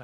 طيب.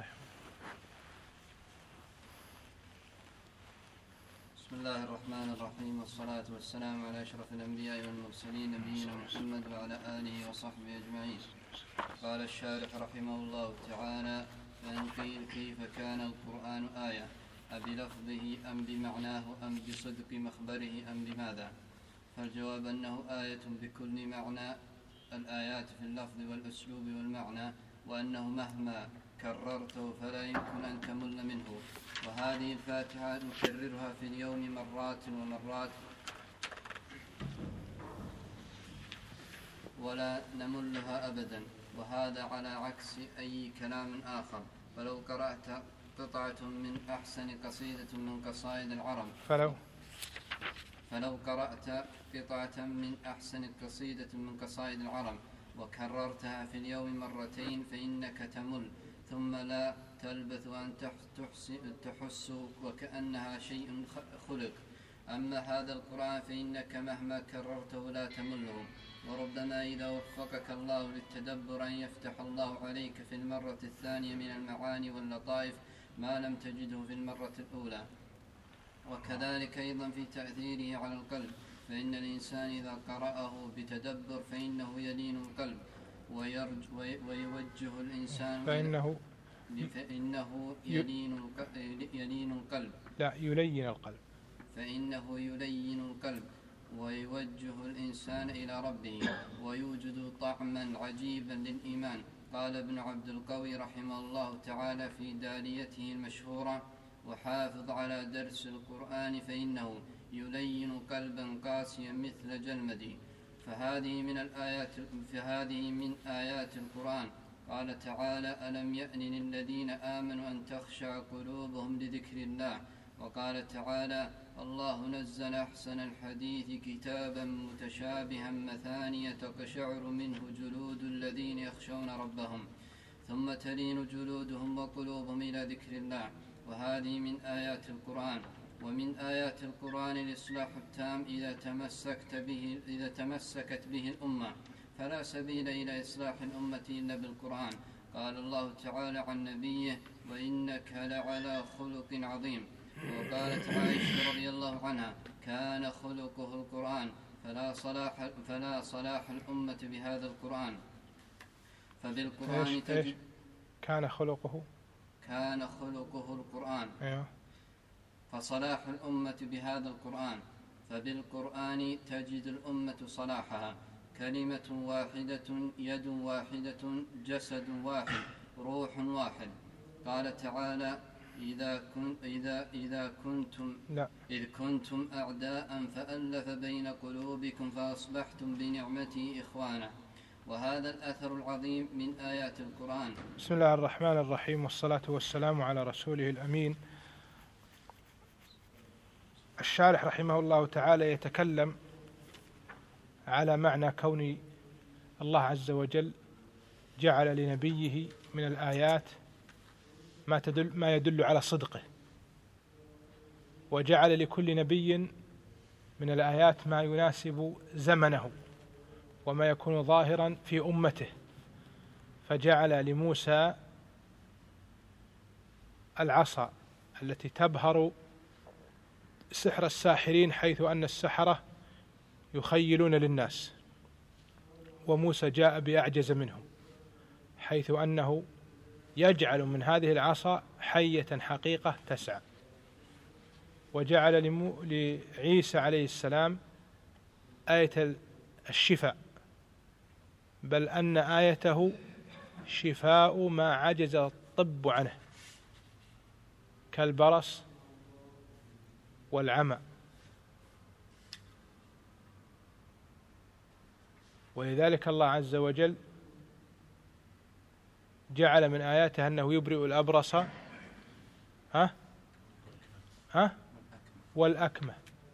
بسم الله الرحمن الرحيم، والصلاة والسلام على أشرف الأنبياء والمرسلين نبينا محمد وعلى آله وصحبه أجمعين. قال الشارح رحمه الله تعالى: فإن قيل كيف كان القرآن آية أبلفظه أم بمعناه أم بصدق مخبره أم بماذا؟ فالجواب أنه آية بكل معنى الآيات في اللفظ والأسلوب والمعنى، وأنه مهما كررته فلا يمكن أن تمل منه. وهذه الفاتحة نكررها في اليوم مرات ومرات ولا نملها أبدا، وهذا على عكس أي كلام آخر. فلو قرأت قطعة من أحسن قصيدة من قصائد العرب فلو قرأت قطعة من أحسن قصيدة من قصائد العرب وكررتها في اليوم مرتين فإنك تمل، ثم لا تلبث أن تحس وكأنها شيء خلق. أما هذا القرآن فإنك مهما كررته لا تمله، وربما إذا وفقك الله للتدبر أن يفتح الله عليك في المرة الثانية من المعاني واللطائف ما لم تجده في المرة الأولى. وكذلك أيضا في تأثيره على القلب، فإن الإنسان إذا قرأه بتدبر فإنه يلين القلب ويوجه الإنسان فإنه يلين القلب فإنه يلين القلب ويوجه الإنسان إلى ربه ويوجد طعما عجيبا للإيمان. قال ابن عبد القوي رحمه الله تعالى في داليته المشهورة: وحافظ على درس القرآن فإنه يلين قلبا قاسيا مثل جلمدي. فهذه من آيات القرآن. قال تعالى: ألم يأن للذين آمنوا أن تخشع قلوبهم لذكر الله. وقال تعالى: الله نزل أحسن الحديث كتابا متشابها مثانية تقشعر منه جلود الذين يخشون ربهم ثم تلين جلودهم وقلوبهم إلى ذكر الله. وهذه من آيات القرآن. ومن آيات القرآن الإصلاح التام إذا تمسكت به الأمة، فلا سبيل إلى إصلاح الأمة إلا بالقرآن. قال الله تعالى عن نبيه: وإنك لعلى خلق عظيم. وقالت عائشة رضي الله عنها: كان خلقه القرآن. فلا صلاح الأمة بهذا القرآن. فبالقرآن تجد كان خلقه القرآن. فصلاح الأمة بهذا القرآن. فبالقرآن تجد الأمة صلاحها. كلمة واحدة، يد واحدة، جسد واحد، روح واحد. قال تعالى: إذ كنتم أعداء فألف بين قلوبكم فأصبحتم بنعمته إخوانا. وهذا الأثر العظيم من آيات القرآن. بسم الله الرحمن الرحيم، والصلاة والسلام على رسوله الأمين. الشارح رحمه الله تعالى يتكلم على معنى كون الله عز وجل جعل لنبيه من الآيات ما يدل على صدقه، وجعل لكل نبي من الآيات ما يناسب زمنه وما يكون ظاهرا في أمته. فجعل لموسى العصا التي تبهر سحر الساحرين، حيث أن السحرة يخيلون للناس، وموسى جاء بأعجز منهم، حيث أنه يجعل من هذه العصا حية حقيقة تسعى. وجعل لعيسى عليه السلام آية الشفاء، بل أن آيته شفاء ما عجز الطب عنه كالبرص والعمى. ولذلك الله عز وجل جعل من آياته أنه يبرئ الأبرص والأكمه.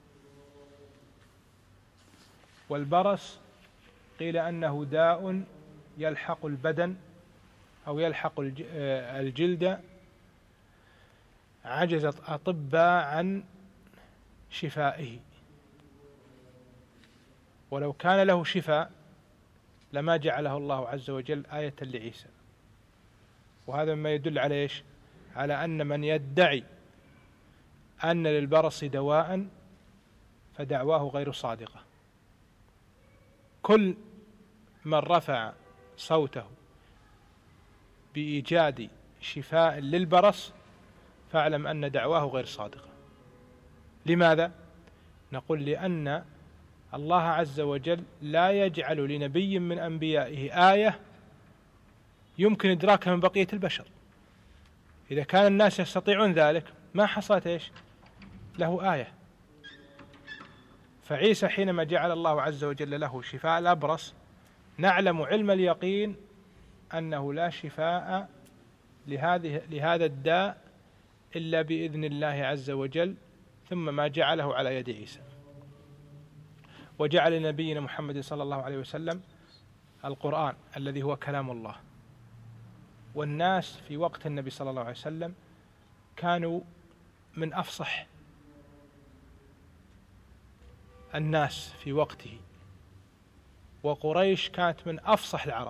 والبرص قيل أنه داء يلحق البدن أو يلحق الجلد، عجز الأطباء عن شفائه، ولو كان له شفاء لما جعله الله عز وجل آية لعيسى. وهذا ما يدل على إيش؟ على أن من يدعي أن للبرص دواء فدعواه غير صادقة. كل من رفع صوته بإيجاد شفاء للبرص فاعلم أن دعواه غير صادقة. لماذا؟ نقول لأن الله عز وجل لا يجعل لنبي من أنبيائه آية يمكن إدراكها من بقية البشر. إذا كان الناس يستطيعون ذلك ما حصلت إيش؟ له آية. فعيسى حينما جعل الله عز وجل له شفاء الأبرص نعلم علم اليقين أنه لا شفاء لهذا الداء إلا بإذن الله عز وجل، ثم ما جعله على يد عيسى. وجعل لنبينا محمد صلى الله عليه وسلم القرآن الذي هو كلام الله. والناس في وقت النبي صلى الله عليه وسلم كانوا من أفصح الناس في وقته، وقريش كانت من أفصح العرب،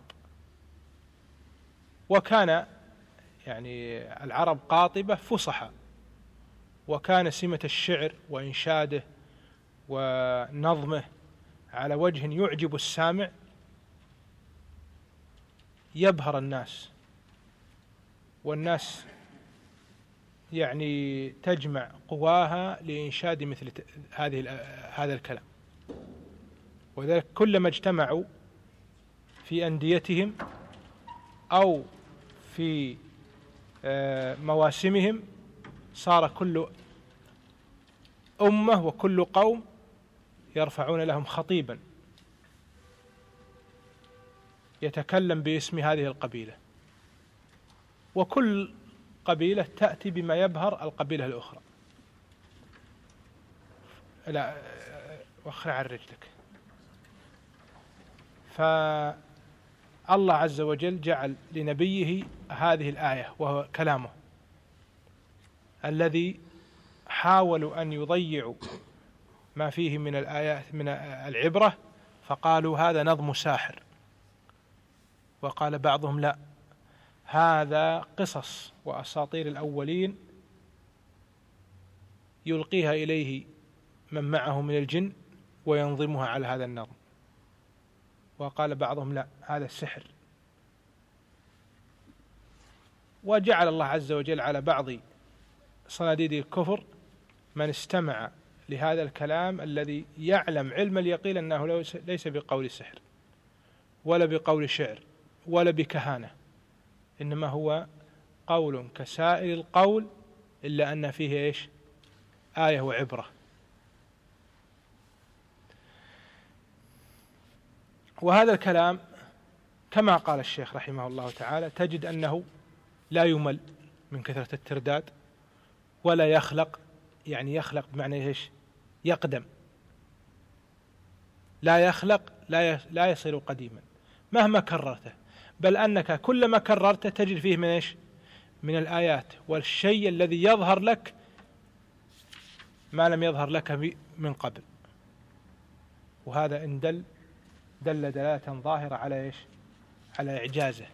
وكان يعني العرب قاطبة فصحى، وكان سمة الشعر وإنشاده ونظمه على وجه يعجب السامع يبهر الناس، والناس يعني تجمع قواها لإنشاد مثل هذا الكلام. وذلك كلما اجتمعوا في أنديتهم أو في مواسمهم صار كل أمة وكل قوم يرفعون لهم خطيبا يتكلم باسم هذه القبيلة، وكل قبيلة تأتي بما يبهر القبيلة الأخرى. لا وخر عن رجلك. فالله عز وجل جعل لنبيه هذه الآية وهو كلامه الذي حاولوا أن يضيعوا ما فيه من الآيات من العبرة، فقالوا هذا نظم ساحر. وقال بعضهم لا، هذا قصص وأساطير الأولين يلقيها إليه من معه من الجن وينظمها على هذا النظم. وقال بعضهم لا، هذا السحر. وجعل الله عز وجل على بعض صناديد الكفر من استمع لهذا الكلام الذي يعلم علم اليقين أنه ليس بقول سحر ولا بقول شعر ولا بكهانة، إنما هو قول كسائر القول إلا أن فيه إيش؟ آية وعبرة. وهذا الكلام كما قال الشيخ رحمه الله تعالى تجد أنه لا يمل من كثرة الترداد ولا يخلق، يعني يخلق بمعنى إيش؟ يقدم، لا يخلق، لا يصير قديما مهما كررته، بل أنك كلما كررته تجد فيه من إيش؟ من الآيات والشيء الذي يظهر لك ما لم يظهر لك من قبل. وهذا إن دل دلالة ظاهرة على إيش؟ على إعجازه.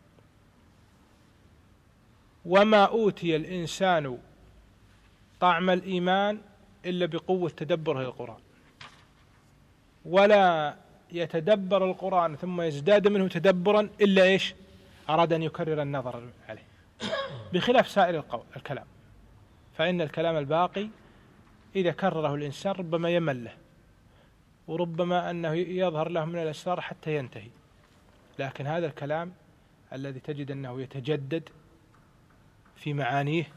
وما أوتي الإنسان طعم الإيمان إلا بقوة تدبره للقرآن، ولا يتدبر القرآن ثم يزداد منه تدبرا إلا إيش؟ أراد أن يكرر النظر عليه، بخلاف سائر الكلام، فإن الكلام الباقي إذا كرره الإنسان ربما يمل له، وربما أنه يظهر له من الأسرار حتى ينتهي. لكن هذا الكلام الذي تجد أنه يتجدد في معانيه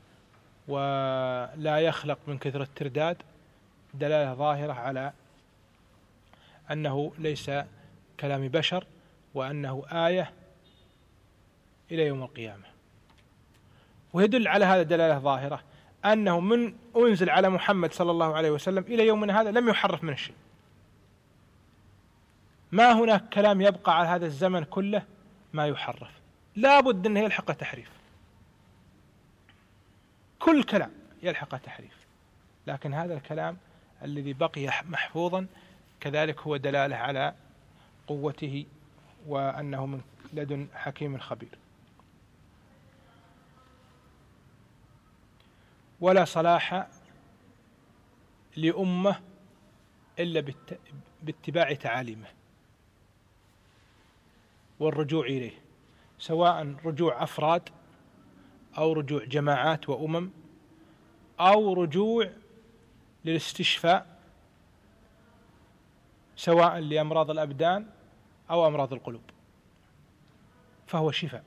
ولا يخلق من كثرة الترداد دلالة ظاهرة على أنه ليس كلام بشر، وأنه آية إلى يوم القيامة. ويدل على هذا دلالة ظاهرة أنه من أنزل على محمد صلى الله عليه وسلم إلى يومنا هذا لم يحرف من الشيء. ما هناك كلام يبقى على هذا الزمن كله ما يحرف، لا بد أنه يلحق تحريف، كل كلام يلحق تحريف. لكن هذا الكلام الذي بقي محفوظا كذلك هو دلالة على قوته وأنه من لدن حكيم خبير. ولا صلاح لأمة إلا باتباع تعاليمه والرجوع إليه، سواء رجوع أفراد أو رجوع جماعات وأمم أو رجوع للاستشفاء، سواء لأمراض الأبدان أو أمراض القلوب، فهو شفاء.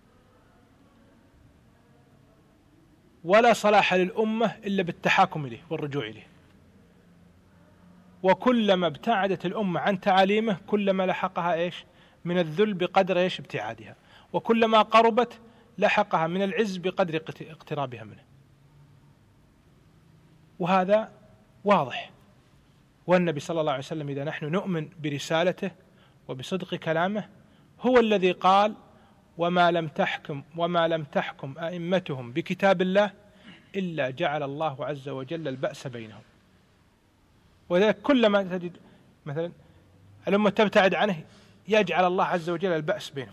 ولا صلاح للأمة إلا بالتحاكم إليه والرجوع إليه، وكلما ابتعدت الأمة عن تعاليمه كلما لحقها إيش من الذل بقدر إيش ابتعادها، وكلما قربت لحقها من العز بقدر اقترابها منه، وهذا واضح. والنبي صلى الله عليه وسلم إذا نحن نؤمن برسالته وبصدق كلامه هو الذي قال: وما لم تحكم أئمتهم بكتاب الله إلا جعل الله عز وجل البأس بينهم. وذلك كلما تجد مثلا الأمة تبتعد عنه يجعل الله عز وجل البأس بينهم،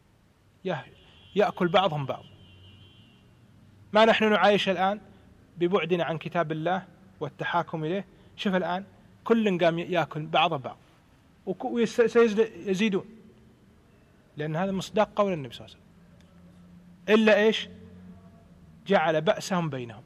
يأكل بعضهم بعض. ما نحن نعايش الآن ببعدنا عن كتاب الله والتحاكم إليه، شوف الآن كل قام يأكل بعض وسيزيدون، لأن هذا مصداق قول النبي صلى الله عليه وسلم، إلا إيش جعل بأسهم بينهم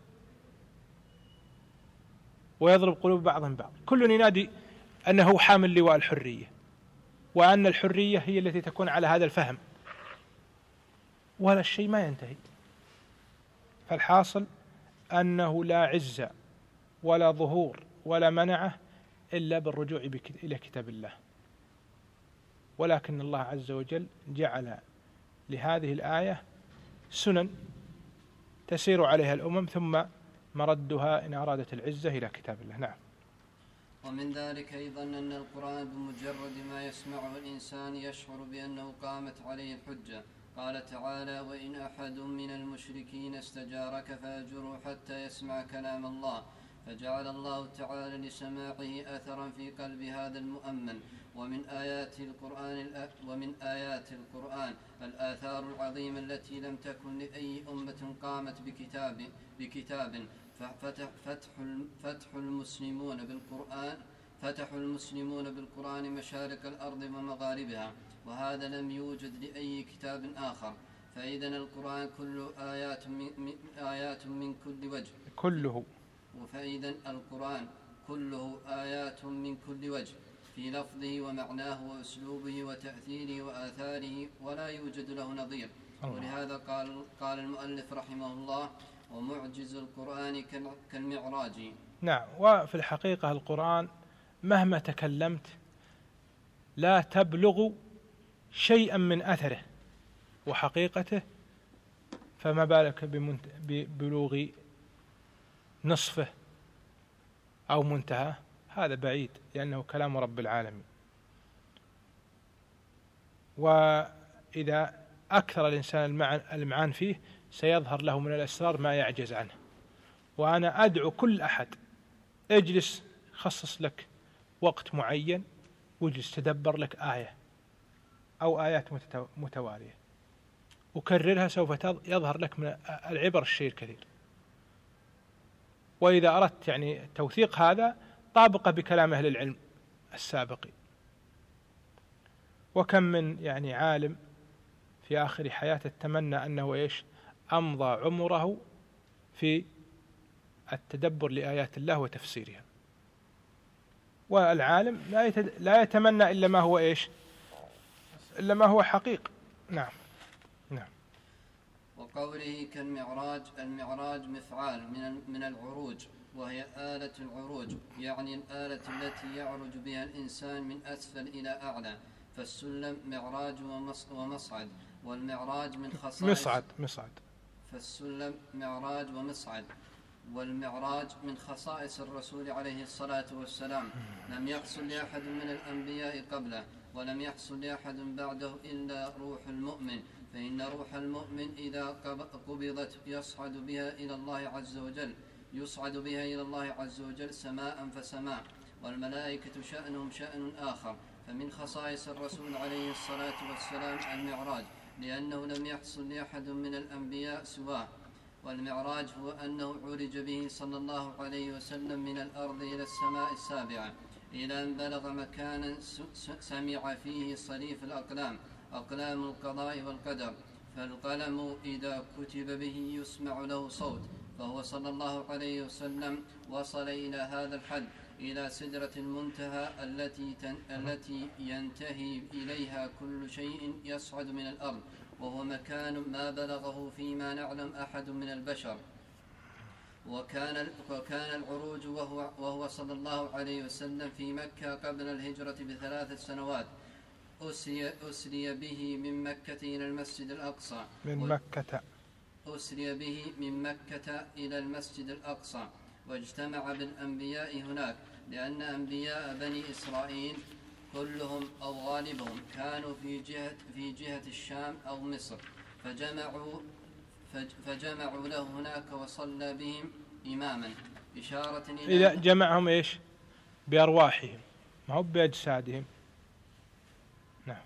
ويضرب قلوب بعضهم بعض. كل ينادي أنه حامل لواء الحرية، وأن الحرية هي التي تكون على هذا الفهم، ولا الشيء ما ينتهي. فالحاصل أنه لا عز ولا ظهور ولا منعه إلا بالرجوع إلى كتاب الله. ولكن الله عز وجل جعل لهذه الآية سنن تسير عليها الأمم ثم مردها إن أرادت العزة إلى كتاب الله. نعم. ومن ذلك أيضا أن القرآن بمجرد ما يسمعه الإنسان يشعر بأنه قامت عليه الحجة. قال تعالى: وإن أحد من المشركين استجارك فأجره حتى يسمع كلام الله. فجعل الله تعالى لسماعه أثرا في قلب هذا المؤمن. ومن آيات القرآن الآثار العظيمة التي لم تكن لأي أمة قامت بكتاب فتحوا المسلمون بالقرآن مشارق الأرض ومغاربها، وهذا لم يوجد لأي كتاب آخر. فإذا القرآن كله آيات من كل وجه فإذا القرآن كله آيات من كل وجه في لفظه ومعناه وأسلوبه وتأثيره وآثاره، ولا يوجد له نظير. ولهذا قال المؤلف رحمه الله: ومعجز القرآن كالمعراج. نعم. وفي الحقيقة القرآن مهما تكلمت لا تبلغ شيئا من أثره وحقيقته، فما بالك ببلوغ نصفه أو منتهى، هذا بعيد، لأنه كلام رب العالمين. وإذا أكثر الإنسان المعان فيه سيظهر له من الأسرار ما يعجز عنه. وأنا أدعو كل أحد اجلس خصص لك وقت معين واجلس تدبر لك آية أو آيات متوالية وكررها، سوف يظهر لك من العبر الشيء الكثير. وإذا أردت يعني توثيق هذا طابقه بكلام أهل العلم السابقين. وكم من يعني عالم في آخر حياته تمنى أنه أمضى عمره في التدبر لآيات الله وتفسيرها. والعالم لا يتمنى إلا ما هو إلا ما هو حقيق. نعم. نعم. وقوله كالمعراج، المعراج مفعال من العروج، وهي آلة العروج، يعني الآلة التي يعرج بها الإنسان من أسفل إلى أعلى. فالسلم معراج ومصعد، والمعراج من خصائص مصعد. فالسلم معراج ومصعد، والمعراج من خصائص الرسول عليه الصلاة والسلام، لم يحصل لأحد من الأنبياء قبله ولم يحصل لأحد بعده إلا روح المؤمن. فإن روح المؤمن إذا قبضت يصعد بها إلى الله عز وجل سماء فسماء. والملائكة شأنهم شأن آخر. فمن خصائص الرسول عليه الصلاة والسلام المعراج، لأنه لم يحصل لأحد من الأنبياء سواه. والمعراج هو أنه عرج به صلى الله عليه وسلم من الأرض إلى السماء السابعة إلى أن بلغ مكانا سمع فيه صريف الأقلام، أقلام القضاء والقدر، فالقلم إذا كتب به يسمع له صوت، فهو صلى الله عليه وسلم وصل إلى هذا الحد، إلى سدرة المنتهى التي ينتهي إليها كل شيء يصعد من الأرض، وهو مكان ما بلغه فيما نعلم أحد من البشر. وكان العروج وهو صلى الله عليه وسلم في مكة قبل الهجرة ب3 سنوات. أسري به من مكة إلى المسجد الأقصى أسري به من مكة إلى المسجد الأقصى، واجتمع بالأنبياء هناك، لأن أنبياء بني إسرائيل كلهم أو غالبهم كانوا في جهة الشام أو مصر، فجمعوا له هناك وصلى بهم إماما، إشارة إذا جمعهم إيش؟ بأرواحهم، ما هو بأجسادهم. نعم.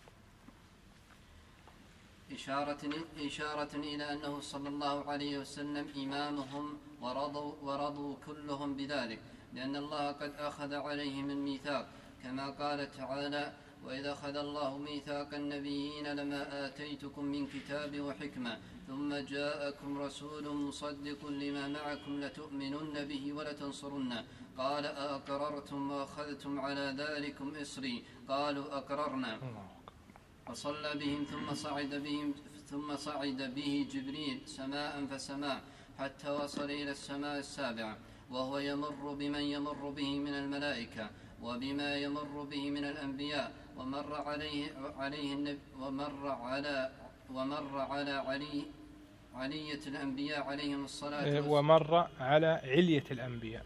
إشارة إلى أنه صلى الله عليه وسلم إمامهم، ورضوا كلهم بذلك، لأن الله قد أخذ عليهم الميثاق، كما قال تعالى: وإذا أخذ الله ميثاق النبيين لما آتيتكم من كتاب وحكمة ثم جاءكم رسول مصدق لما معكم لتؤمنن به ولتنصرنه، قال أأقررتم وأخذتم على ذلكم إصري، قالوا أقررنا. فصلى بهم ثم صعد به جبريل سماء فسماء حتى وصل إلى السماء السابعة، وهو يمر بمن يمر به من الملائكة وبما يمر به من الأنبياء، ومر على علية الأنبياء عليهم الصلاة والسلام، ومر على علية الأنبياء.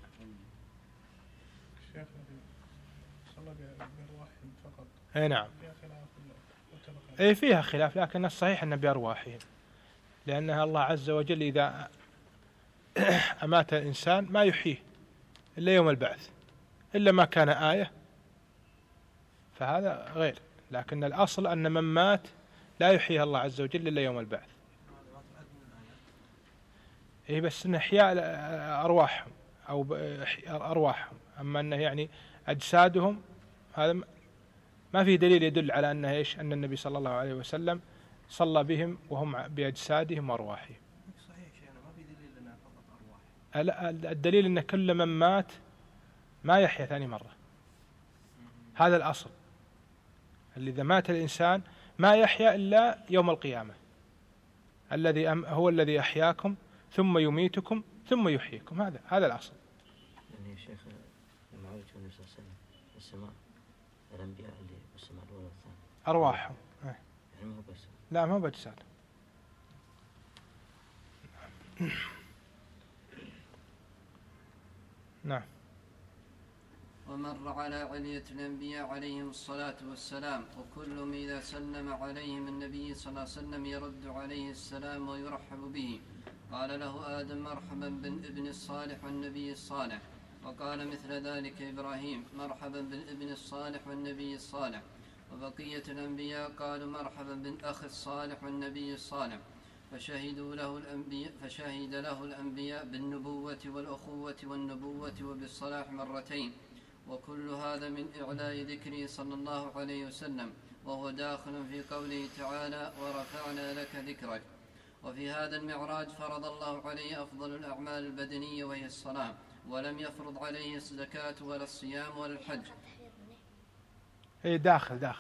أي نعم، أي فيها خلاف، لكن الصحيح أن بأرواحهم، لأنها الله عز وجل إذا أمات الإنسان ما يحييه إلا يوم البعث، إلا ما كان آية، فهذا غير، لكن الأصل أن من مات لا يحييه الله عز وجل إلا يوم البعث. إيه بس إن إحياء أرواحهم أو أرواحهم، أما أنه يعني أجسادهم هذا ما في دليل يدل على أنه إيش، أن النبي صلى الله عليه وسلم صلى بهم وهم بأجسادهم وأرواحهم. صحيح شيخنا، ما في دليل أنها فقط أرواح. الدليل أن كل من مات ما يحيا ثاني مرة، هذا الأصل، اللي إذا مات الإنسان ما يحيا إلا يوم القيامة، الذي هو الذي أحياكم ثم يميتكم ثم يحييكم، هذا الأصل. يعني يا شيخ لما عرج النبي صلى الله عليه وسلم السماء، الأنبياء اللي بالسماء الأولى والثانية أرواحهم، يعني ما هو بس، لا ما هو بأجساد. نعم. ومر على علية الأنبياء عليهم الصلاة والسلام، وكلهم إذا سلم عليهم النبي صلى الله عليه وسلم يرد عليه السلام ويرحب به. قال له آدم: مرحبا بالابن الصالح والنبي الصالح. وقال مثل ذلك إبراهيم: مرحبا بالابن الصالح والنبي الصالح. وبقية الأنبياء قالوا: مرحبا بالأخ الصالح والنبي الصالح. فشهد له الأنبياء بالنبوة والأخوة والنبوة وبالصلاح مرتين، وكل هذا من إعلاء ذكره صلى الله عليه وسلم، وهو داخل في قوله تعالى: ورفعنا لك ذكرك. وفي هذا المعراج فرض الله عليه أفضل الأعمال البدنية وهي الصلاة، ولم يفرض عليه الزكاة ولا الصيام ولا الحج. اي داخل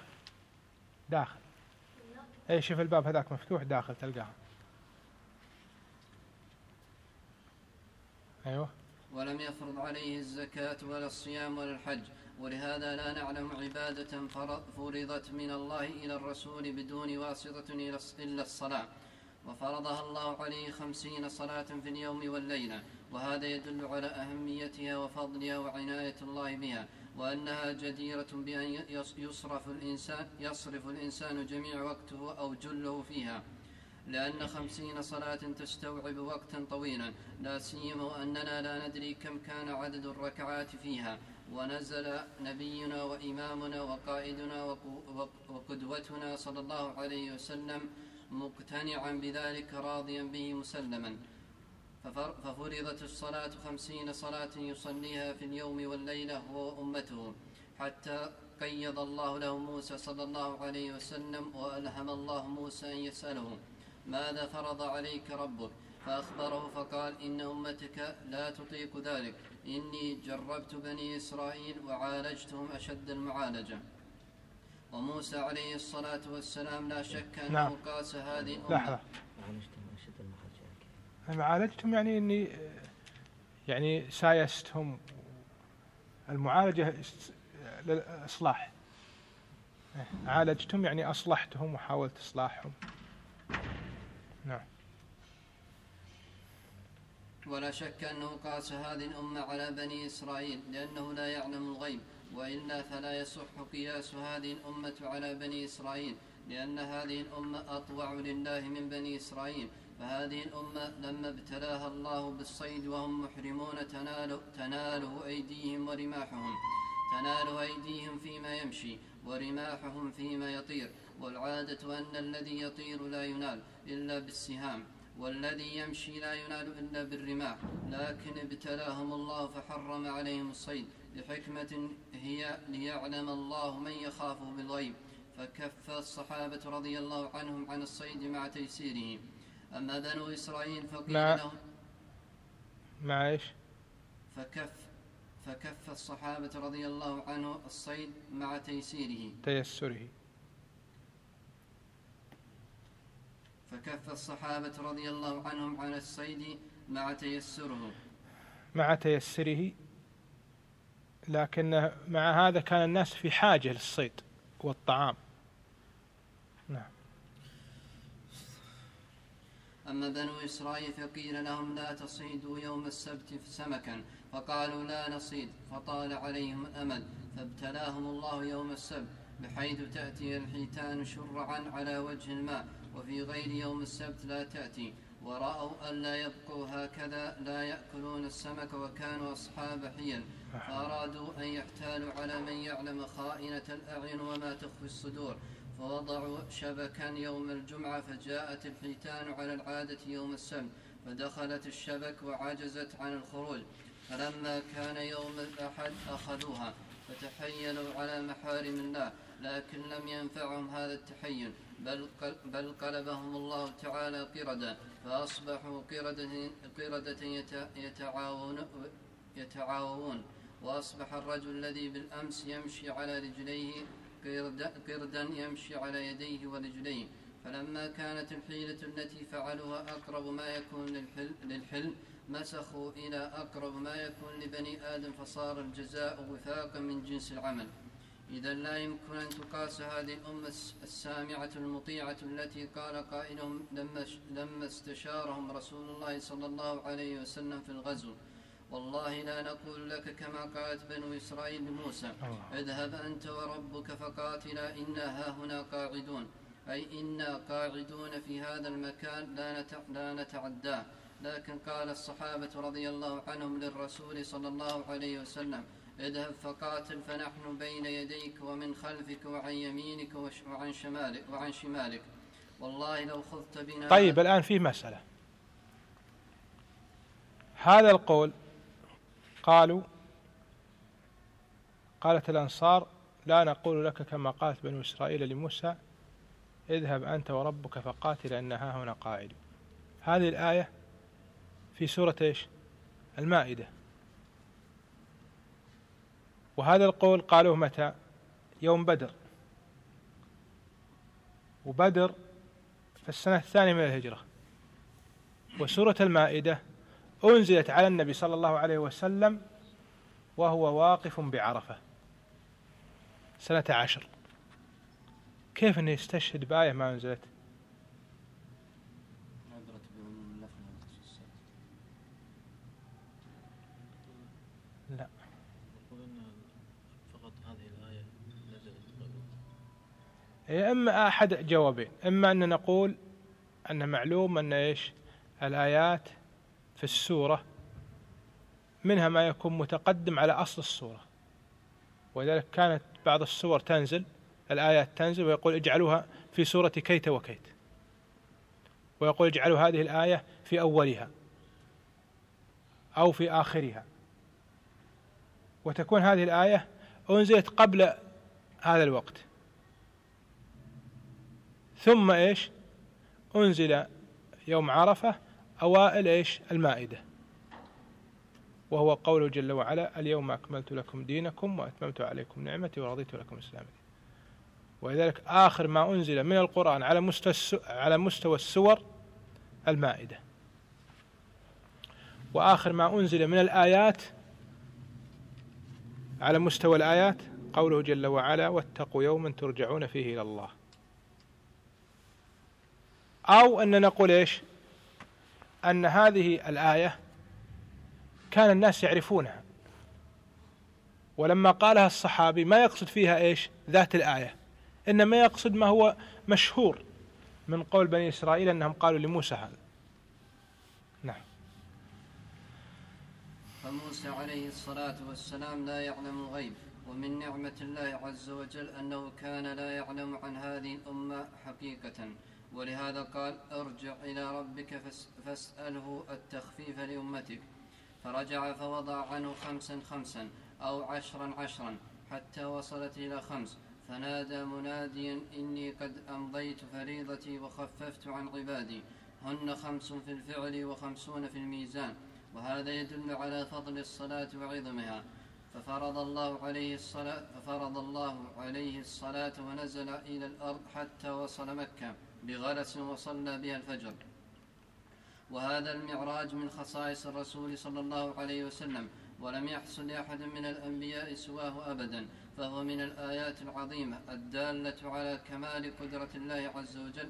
اي شوف الباب هذاك مفتوح داخل تلقاه. ايوه. ولم يفرض عليه الزكاة ولا الصيام ولا الحج، ولهذا لا نعلم عبادة فرضت من الله إلى الرسول بدون واسطة إلا الصلاة، وفرضها الله عليه 50 صلاة في اليوم والليلة، وهذا يدل على أهميتها وفضلها وعناية الله بها، وأنها جديرة بأن يصرف الإنسان جميع وقته أو جله فيها، لأن 50 صلاة تستوعب وقتا طويلا، لا سيما وأننا لا ندري كم كان عدد الركعات فيها. ونزل نبينا وإمامنا وقائدنا وقدوتنا صلى الله عليه وسلم مقتنعا بذلك راضيا به مسلما. ففرضت الصلاة 50 صلاة يصليها في اليوم والليلة هو أمته، حتى قيض الله له موسى صلى الله عليه وسلم، وألهم الله موسى أن يسأله ماذا فرض عليك ربك، فأخبره فقال إن أمتك لا تطيق ذلك، إني جربت بني إسرائيل وعالجتهم أشد المعالجة. وموسى عليه الصلاة والسلام لا شك أنه قاس هذه الأمة. عالجتهم يعني إني يعني سايستهم، المعالجة للإصلاح، عالجتهم يعني أصلحتهم وحاولت إصلاحهم. نعم. ولا شك أنه قاس هذه الأمة على بني إسرائيل لأنه لا يعلم الغيب، وإلا فلا يصح قياس هذه الأمة على بني إسرائيل، لأن هذه الأمة أطوع لله من بني إسرائيل. فهذه الأمة لما ابتلاها الله بالصيد وهم محرمون تناله أيديهم ورماحهم، تنال أيديهم فيما يمشي ورماحهم فيما يطير، والعادة أن الذي يطير لا ينال إلا بالسهام، والذي يمشي لا ينال إلا بالرماح، لكن ابتلاهم الله فحرم عليهم الصيد لحكمة هي ليعلم الله من يخافه بالغيب، فكف الصحابة رضي الله عنهم عن الصيد مع تيسيره. أما بنو إسرائيل فقيل لهم مع إيش؟ فكف الصحابة رضي الله عنه الصيد مع تيسره. فكف الصحابة رضي الله عنهم عن الصيد مع تيسره، لكن مع هذا كان الناس في حاجة للصيد والطعام. نعم. أما بنو إسرائيل فقيل لهم لا تصيدوا يوم السبت سمكا، فقالوا لا نصيد، فطال عليهم الأمل، فابتلاهم الله يوم السبت بحيث تأتي الحيتان شرعا على وجه الماء، وفي غير يوم السبت لا تأتي، ورأوا ألا يبقوا هكذا لا يأكلون السمك، وكانوا أصحاب حيل، فأرادوا أن يحتالوا على من يعلم خائنة الأعين وما تخفي الصدور، فوضعوا شبكا يوم الجمعة، فجاءت الحيتان على العادة يوم السبت، فدخلت الشبك وعجزت عن الخروج، فلما كان يوم الأحد أخذوها فتحيلوا على محارم الله، لكن لم ينفعهم هذا التحيل، بل قلبهم الله تعالى قردة، فأصبحوا قردة يتعاوون، وأصبح الرجل الذي بالأمس يمشي على رجليه قردا يمشي على يديه ورجليه. فلما كانت الحيلة التي فعلوها أقرب ما يكون للحلم مسخوا إلى أقرب ما يكون لبني آدم، فصار الجزاء وفاقا من جنس العمل. إذا لا يمكن أن تقاس هذه الأمة السامعة المطيعة التي قال قائلهم لما استشارهم رسول الله صلى الله عليه وسلم في الغزو: والله لا نقول لك كما قالت بنو إسرائيل لموسى: اذهب أنت وربك فقاتلا إنا هاهنا قاعدون، أي إنا قاعدون في هذا المكان لا نتعداه. لكن قال الصحابة رضي الله عنهم للرسول صلى الله عليه وسلم: اذهب فقاتل فنحن بين يديك ومن خلفك وعن يمينك وعن شمالك، والله لو خذت بنا. طيب الآن في مسألة، هذا القول قالت الأنصار: لا نقول لك كما قالت بنو إسرائيل لموسى: اذهب أنت وربك فقاتل إنها هنا قاعد. هذه الآية في سورة إيش؟ المائدة. وهذا القول قالوه متى؟ يوم بدر، وبدر في السنة الثانية من الهجرة، وسورة المائدة أنزلت على النبي صلى الله عليه وسلم وهو واقف بعرفة سنة 10. كيف أن يستشهد بآية ما أنزلت؟ لا، فقط هذه الآية نزلت. إما أحد جوابين: إما أن نقول أن معلوم أن إيش الآيات في السورة منها ما يكون متقدم على أصل السورة، ولذلك كانت بعض السور تنزل، الآيات تنزل ويقول اجعلوها في سورة كيت وكيت، ويقول اجعلوا هذه الآية في أولها، أو في آخرها، وتكون هذه الآية أنزلت قبل هذا الوقت، ثم إيش أنزل يوم عرفة أوائل إيش المائدة، وهو قوله جل وعلا: اليوم أكملت لكم دينكم وأتممت عليكم نعمتي ورضيت لكم الإسلام. ولذلك آخر ما أنزل من القرآن على مستوى السور المائدة، وآخر ما أنزل من الآيات على مستوى الآيات قوله جل وعلا: واتقوا يوما ترجعون فيه إلى الله. أو أن نقول إيش أن هذه الآية كان الناس يعرفونها، ولما قالها الصحابي ما يقصد فيها إيش ذات الآية، إنما يقصد ما هو مشهور من قول بني إسرائيل أنهم قالوا لموسى هذا. نعم. فموسى عليه الصلاة والسلام لا يعلم الغيب، ومن نعمة الله عز وجل أنه كان لا يعلم عن هذه الأمة حقيقة، ولهذا قال: ارجع إلى ربك فاسأله التخفيف لأمتك. فرجع فوضع عنه 5 5 أو 10 10 حتى وصلت إلى 5، فنادى مناديا: إني قد أمضيت فريضتي وخففت عن عبادي، هن 5 في الفعل و50 في الميزان. وهذا يدل على فضل الصلاة وعظمها. ففرض الله عليه الصلاة ونزل إلى الأرض حتى وصل مكة بغلس وصلى بها الفجر. وهذا المعراج من خصائص الرسول صلى الله عليه وسلم، ولم يحصل لأحد من الأنبياء سواه أبدا، فهو من الآيات العظيمة الدالة على كمال قدرة الله عز وجل.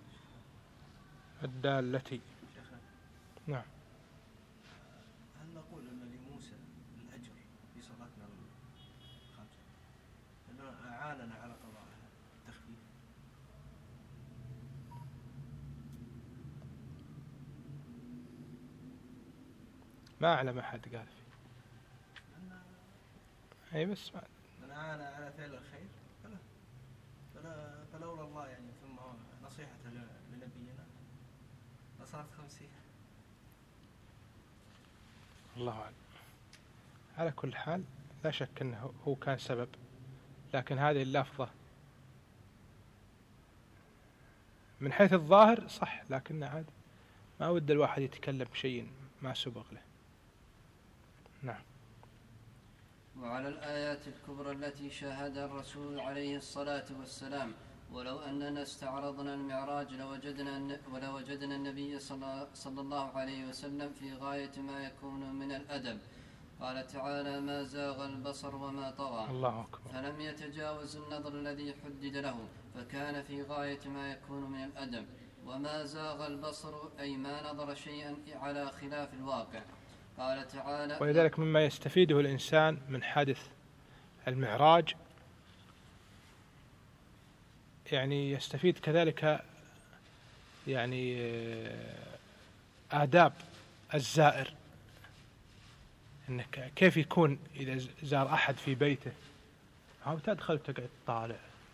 الدالة. نعم. هل نقول أن لموسى الأجر في صلاتنا الخمسة أنه أعاننا على قضاء التخفيف؟ ما أعلم أحد قال فيه. أي بس من أعان على فعل الخير فلولا الله يعني، ثم نصيحة لنبينا لصارت 50. الله أعلم. على كل حال لا شك أنه هو كان سبب، لكن هذه اللفظة من حيث الظاهر صح، لكن عاد ما ود الواحد يتكلم بشيء ما سبق له. نعم. وعلى الآيات الكبرى التي شاهدها الرسول عليه الصلاة والسلام، ولو أننا استعرضنا المعراج لوجدنا النبي صلى الله عليه وسلم في غاية ما يكون من الأدب. قال تعالى: ما زاغ البصر وما طغى. الله أكبر. فلم يتجاوز النظر الذي حدد له، فكان في غاية ما يكون من الأدب. وما زاغ البصر أي ما نظر شيئا على خلاف الواقع. قال تعالى: ولذلك مما يستفيده الإنسان من حادث المعراج يعني يستفيد كذلك يعني آداب الزائر، إنك كيف يكون إذا زار أحد في بيته أو تدخل تقعد تطالع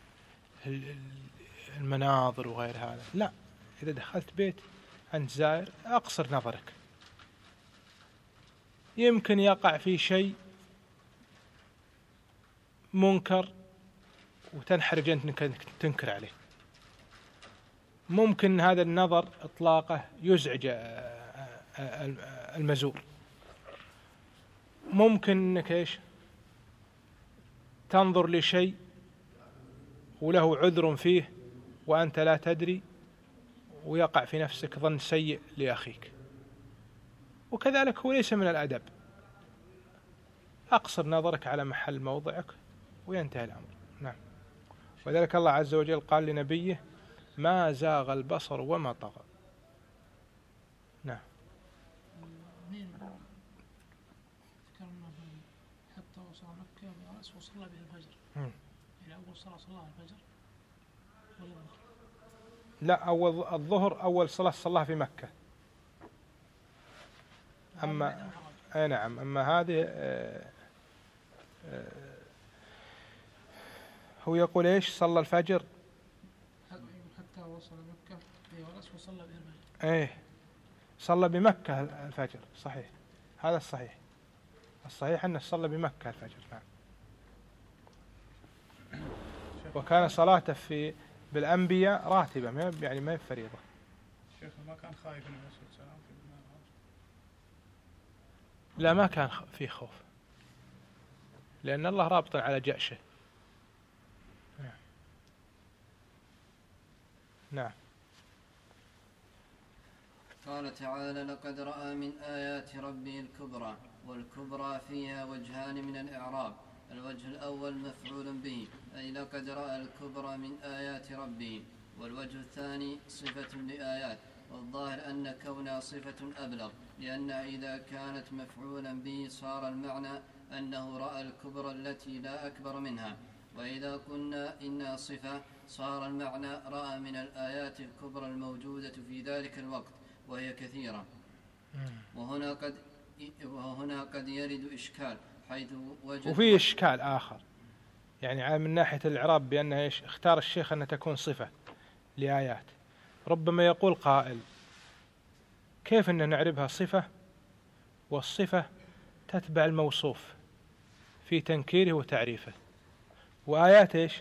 المناظر وغير هذا، لا، إذا دخلت بيت أنت زائر أقصر نظرك، يمكن يقع في شيء منكر وتنحرج أنت أنك تنكر عليه، ممكن هذا النظر إطلاقه يزعج المزور، ممكن أنك إيش تنظر لشيء وله عذر فيه وأنت لا تدري ويقع في نفسك ظن سيء لأخيك. وكذلك هو ليس من الأدب، أقصر نظرك على محل موضعك وينتهي الأمر. نعم. وذلك الله عز وجل قال لنبيه: ما زاغ البصر وما طغى. نعم. ذكرنا حتى وصل مكة برأس وصلى به الفجر. إلى أول صلاة صلاها الفجر ولا لا، أول الظهر أول صلاة صلاها في مكة. أما أي نعم، أما هذه هو يقول إيش صلى الفجر حتى وصل مكة برأس وصلى به الفجر. إيه صلى بمكة الفجر صحيح، هذا الصحيح. الصحيح أنه صلى بمكة الفجر. نعم. وكان صلاته بالأنبياء راتبة، يعني ما هي فريضة. شيخ ما كان خايف النبي صلى الله عليه وسلم في المعراج؟ لا، ما كان فيه خوف، لأن الله رابط على جأشه. نعم. قال تعالى: لقد رأى من آيات ربه الكبرى، والكبرى فيها وجهان من الإعراب. الوجه الأول مفعول به، أي لقد رأى الكبرى من آيات ربه، والوجه الثاني صفة لآيات، والظاهر أن كونها صفة أبلغ، لأنها إذا كانت مفعولا به صار المعنى أنه رأى الكبرى التي لا أكبر منها، وإذا قلنا إنها صفة صار المعنى رأى من الآيات الكبرى الموجودة في ذلك الوقت، وهي كثيرة. وهنا قد يرد إشكال، حيث وجد وفي إشكال آخر، يعني من ناحية الإعراب، بأنه إيش اختار الشيخ أن تكون صفة لآيات. ربما يقول قائل: كيف أن نعربها صفة والصفة تتبع الموصوف في تنكيره وتعريفه، وآيات إيش؟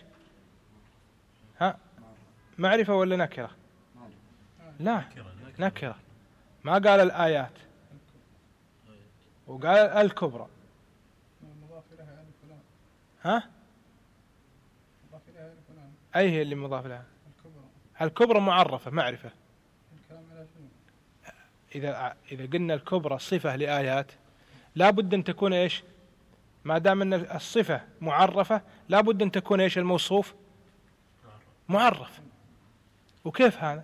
معرفة ولا نكرة؟ لا، نكرة. ما قال الآيات، وقال الكبرى. أي هي اللي مضاف لها؟ الكبرى معرفة معرفة. إذا قلنا الكبرى صفة لآيات، لا بد أن تكون إيش؟ ما دام أن الصفة معرفة لا بد أن تكون إيش الموصوف؟ معرف. وكيف هذا؟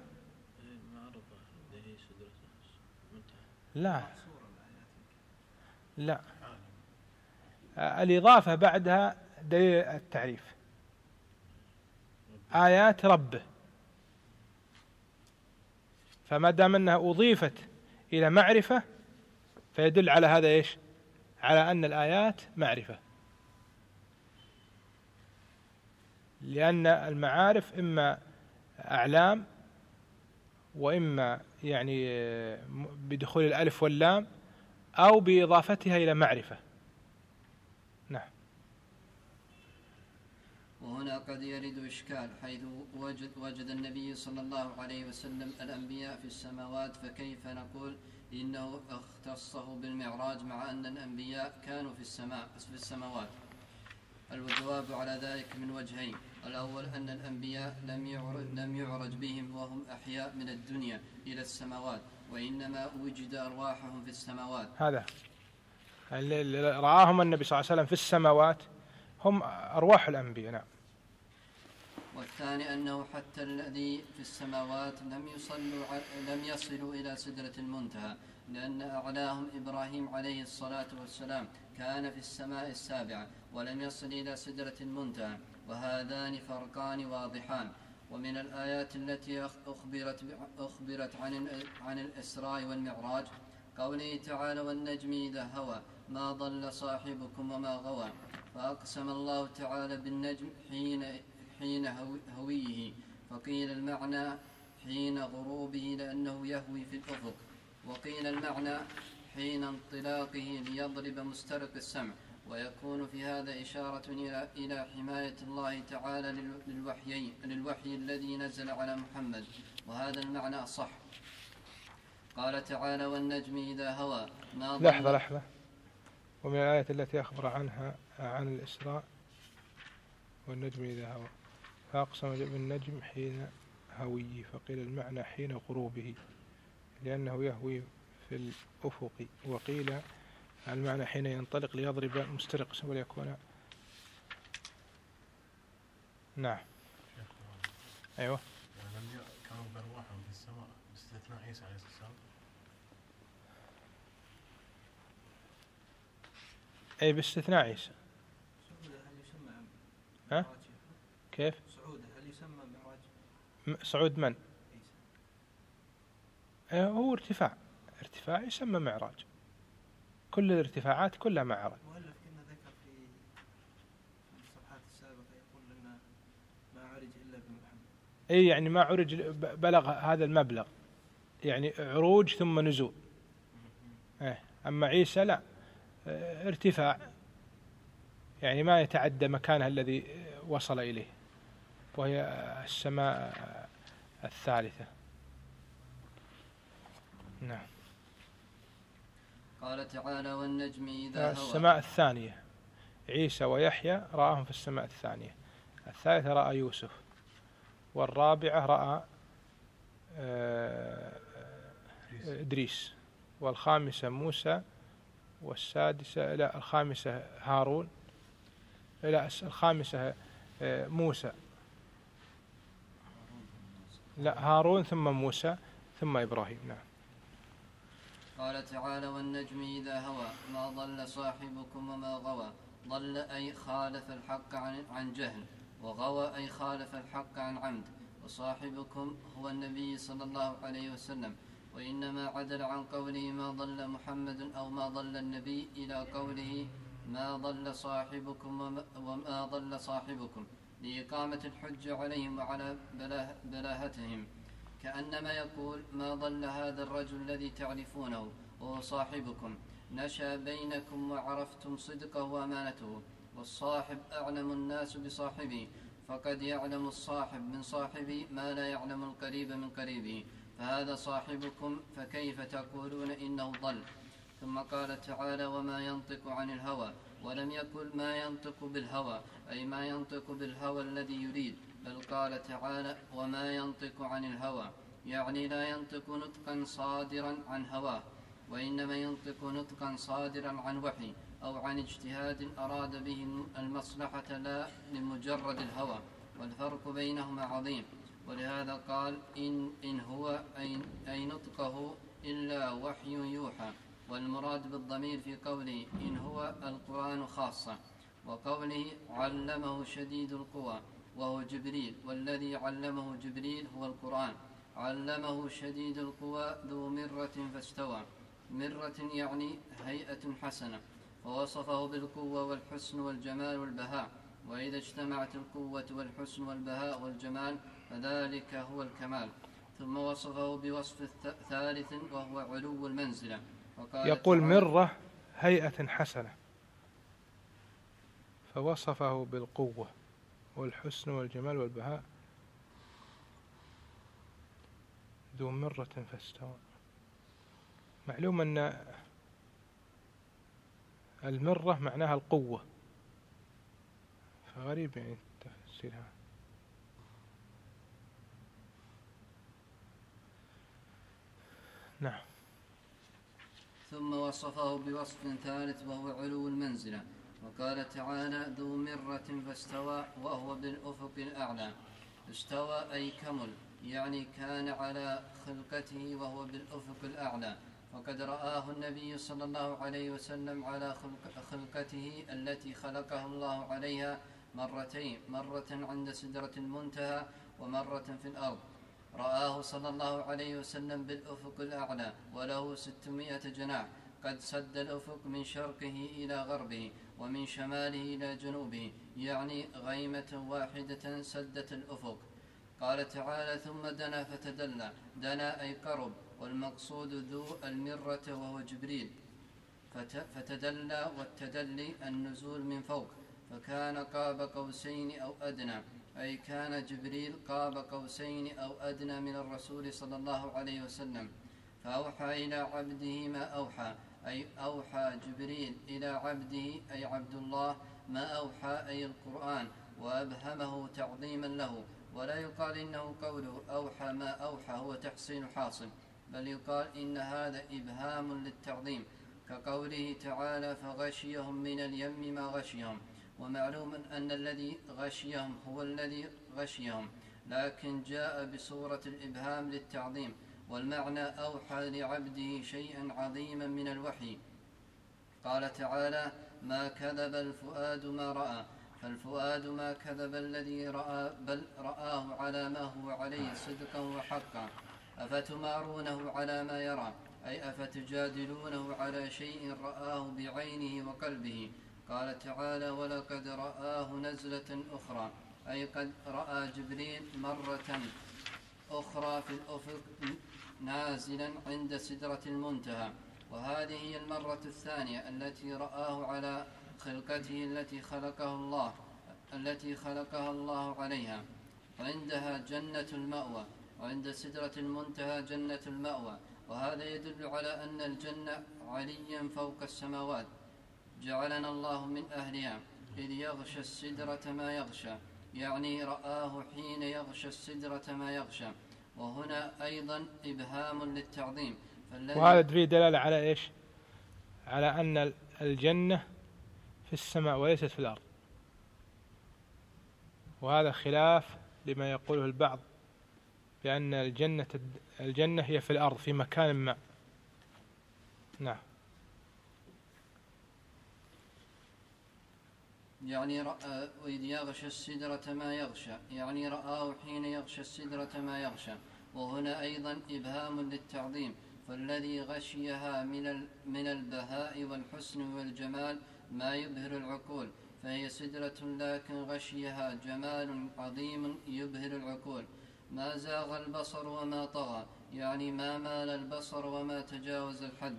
لا، الإضافة بعدها دليل التعريف، آيات ربه. فما دام أنها أضيفت إلى معرفة فيدل على هذا إيش؟ على أن الآيات معرفة، لأن المعارف إما أعلام وإما يعني بدخول الألف واللام أو بإضافتها إلى معرفة. نعم. وهنا قد يرد إشكال، حيث وجد النبي صلى الله عليه وسلم الأنبياء في السماوات، فكيف نقول إنه اختصه بالمعراج مع أن الأنبياء كانوا في السماوات؟ الجواب على ذلك من وجهين: الأول أن الأنبياء لم يعرج بهم وهم أحياء من الدنيا إلى السماوات، وإنما وجد أرواحهم في السماوات. هذا اللي رآهم النبي صلى الله عليه وسلم في السماوات هم أرواح الأنبياء. نعم. والثاني أنه حتى الذي في السماوات لم يصلوا إلى سدرة المنتهى، لأن أعلاهم إبراهيم عليه الصلاة والسلام كان في السماء السابعة ولم يصل إلى سدرة المنتهى، وهذان فرقان واضحان. ومن الآيات التي أخبرت عن الإسراء والمعراج قوله تعالى: والنجم إذا هوى ما ضل صاحبكم وما غوى. فأقسم الله تعالى بالنجم حين هويه، فقيل المعنى حين غروبه لأنه يهوي في الأفق، وقيل المعنى حين انطلاقه ليضرب مسترق السمع. ويكون في هذا إشارة إلى حماية الله تعالى للوحي الذي نزل على محمد، وهذا المعنى صح. قال تعالى: والنجم إذا هوى ما ضل. لحظة. ومن الآيات التي أخبر عنها عن الإسراء: والنجم إذا هوى فأقسم بالنجم حين هويه، فقيل المعنى حين غروبه لأنه يهوي في الأفق، وقيل المعنى حين ينطلق ليضرب مسترق وليكون. نعم. أيوة. كانوا بأرواحهم في السماء باستثناء عيسى عليه السلام. أي باستثناء عيسى. ها؟ كيف؟ صعوده هل يسمى معراج؟ صعود من؟ هو ارتفاع يسمى معراج. كل الارتفاعات كلها معراج. مؤلف كنا ذكر في الصفحات السابقة يقول لنا ما عرج إلا بمحمد. أي يعني ما عرج بلغ هذا المبلغ، يعني عروج ثم نزول. أما عيسى لا، ارتفاع، يعني ما يتعدى مكانها الذي وصل إليه، وهي السماء الثالثة. نعم. قال تعالى والنجم إذا هوى. السماء الثانية، عيسى ويحيى رآهم في السماء الثانية، الثالثة رأى يوسف، والرابعة رأى إدريس، والخامسة موسى، والسادسة لا الخامسة هارون، لا الخامسة موسى، لا هارون ثم موسى ثم إبراهيم. نعم. قال تعالى والنجم إذا هوى ما ضل صاحبكم وما غوى. ضل أي خالف الحق عن جهل، وغوى أي خالف الحق عن عمد. وصاحبكم هو النبي صلى الله عليه وسلم، وإنما عدل عن قوله ما ضل محمد أو ما ضل النبي إلى قوله ما ضل صاحبكم وما ضل صاحبكم، لإقامة الحجة عليهم وعلى بلاهتهم، كأنما يقول ما ضل هذا الرجل الذي تعرفونه وهو صاحبكم، نشأ بينكم وعرفتم صدقه وأمانته. والصاحب أعلم الناس بصاحبه، فقد يعلم الصاحب من صاحبه ما لا يعلم القريب من قريبه، فهذا صاحبكم، فكيف تقولون إنه ضل؟ ثم قال تعالى وما ينطق عن الهوى، ولم يقل ما ينطق بالهوى أي ما ينطق بالهوى الذي يريد، بل قال تعالى وما ينطق عن الهوى، يعني لا ينطق نطقا صادرا عن هواه، وإنما ينطق نطقا صادرا عن وحي أو عن اجتهاد أراد به المصلحة لا لمجرد الهوى، والفرق بينهما عظيم. ولهذا قال إن هو أي نطقه إلا وحي يوحى، والمراد بالضمير في قوله إن هو القرآن خاصة، وقوله علمه شديد القوى وهو جبريل، والذي علمه جبريل هو القرآن. علمه شديد القوى ذو مرة فاستوى، مرة يعني هيئة حسنة، ووصفه بالقوة والحسن والجمال والبهاء، وإذا اجتمعت القوة والحسن والبهاء والجمال فذلك هو الكمال. ثم وصفه بوصف ثالث وهو علو المنزلة، يقول مرة هيئة حسنة، فوصفه بالقوة والحسن والجمال والبهاء ذو مرة فاستوى. معلوم أن المرة معناها القوة، فغريب يعني تفسيرها. نعم. ثم وصفه بوصف ثالث وهو علو المنزلة، وقال تعالى ذو مرة فاستوى وهو بالأفق الأعلى. استوى أي كمل، يعني كان على خلقته وهو بالأفق الأعلى، وقد رآه النبي صلى الله عليه وسلم على خلقته التي خلقه الله عليها مرتين، مرة عند سدرة المنتهى ومرة في الأرض. رآه صلى الله عليه وسلم بالأفق الأعلى وله 600 جناح، قد سد الأفق من شرقه إلى غربه ومن شماله إلى جنوبه، يعني غيمة واحدة سدت الأفق. قال تعالى ثم دنا فتدلى، دنا أي قرب، والمقصود ذو المرة وهو جبريل. فتدلى، والتدلي النزول من فوق، فكان قاب قوسين أو أدنى، أي كان جبريل قاب قوسين أو أدنى من الرسول صلى الله عليه وسلم. فأوحى إلى عبده ما أوحى، أي أوحى جبريل إلى عبده أي عبد الله ما أوحى أي القرآن، وأبهمه تعظيما له. ولا يقال إنه قوله أوحى ما أوحى هو تحسين حاصل، بل يقال إن هذا إبهام للتعظيم، كقوله تعالى فغشيهم من اليم ما غشيهم. ومعلوم أن الذي غشيهم هو الذي غشيهم، لكن جاء بصورة الإبهام للتعظيم، والمعنى أوحى لعبده شيئا عظيما من الوحي. قال تعالى ما كذب الفؤاد ما رأى، فالفؤاد ما كذب الذي رأى، بل رآه على ما هو عليه صدقا وحقا. أفتمارونه على ما يرى، أي أفتجادلونه على شيء رآه بعينه وقلبه. قال تعالى ولقد رآه نزلة أخرى، أي قد رأى جبريل مرة أخرى في الأفق نازلا عند سدرة المنتهى. وهذه هي المرة الثانية التي رآه على خلقته التي خلقها الله عليها. عندها جنة المأوى، وعند سدرة المنتهى جنة المأوى. وهذا يدل على أن الجنة عليا فوق السماوات، جعلنا الله من أهلها، إذ يغشى السدرة ما يغشى، يعني رآه حين يغشى السدرة ما يغشى. وهنا أيضا إبهام للتعظيم. وهذا فيه دلالة على إيش؟ على أن الجنة في السماء وليست في الأرض، وهذا خلاف لما يقوله البعض بأن الجنة هي في الأرض في مكان ما. نعم. يعني وإذ يغشى السدرة ما يغشى، يعني رآه حين يغشى السدرة ما يغشى. وهنا أيضا إبهام للتعظيم، فالذي غشيها من البهاء والحسن والجمال ما يبهر العقول، فهي سدرة لكن غشيها جمال عظيم يبهر العقول. ما زاغ البصر وما طغى، يعني ما مال البصر وما تجاوز الحد،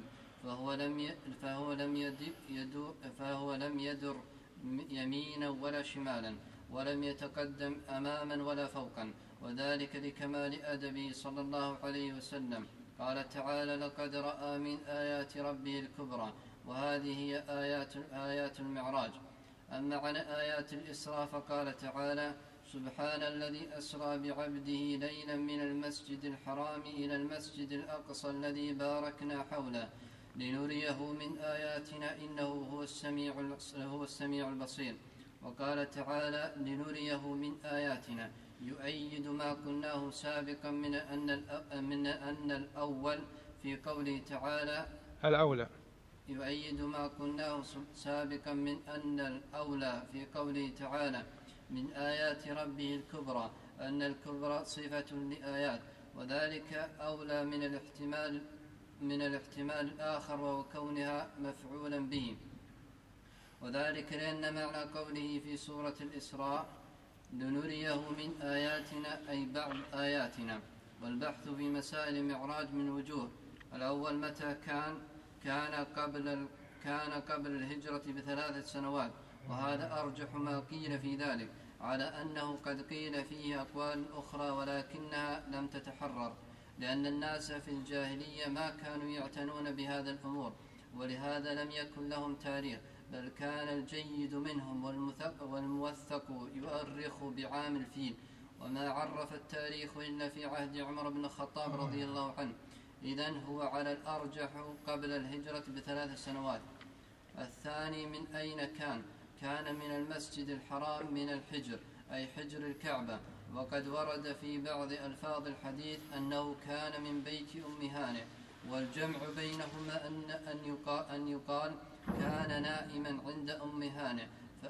فهو لم يدر يمينا ولا شمالا، ولم يتقدم أماما ولا فوقا، وذلك لكمال أدبه صلى الله عليه وسلم. قال تعالى: لقد رأى من آيات ربه الكبرى. وهذه هي آيات المعراج. أما عن آيات الإسراء فقال تعالى: سبحان الذي أسرى بعبده ليلا من المسجد الحرام إلى المسجد الأقصى الذي باركنا حوله لنريه من آياتنا إنه هو السميع البصير. وقال تعالى: لنريه من آياتنا، يؤيد ما قلناه سابقا من أن الأول في قوله تعالى الأولى، يؤيد ما قلناه سابقا من أن الأولى في قوله تعالى: من آيات ربه الكبرى، أن الكبرى صفة لآيات، وذلك أولى من الاحتمال الآخر، وهو كونها مفعولا به. وذلك لأن معنى قوله في سورة الإسراء: لنريه من آياتنا أي بعض آياتنا. والبحث في مسائل المعراج من وجوه. الأول: متى كان قبل الهجرة ب3 سنوات، وهذا أرجح ما قيل في ذلك، على أنه قد قيل فيه أقوال أخرى ولكنها لم تتحرر، لأن الناس في الجاهلية ما كانوا يعتنون بهذا الأمور، ولهذا لم يكن لهم تاريخ، بل كان الجيد منهم والموثق يؤرخ بعام الفيل، وما عرف التاريخ إلا في عهد عمر بن الخطاب رضي الله عنه. إذن هو على الأرجح قبل الهجرة ب3 سنوات. الثاني: من أين كان من المسجد الحرام من الحجر، أي حجر الكعبة. وقد ورد في بعض ألفاظ الحديث أنه كان من بيت أم هانئ، والجمع بينهما أن يقال كان نائما عند أم هانئ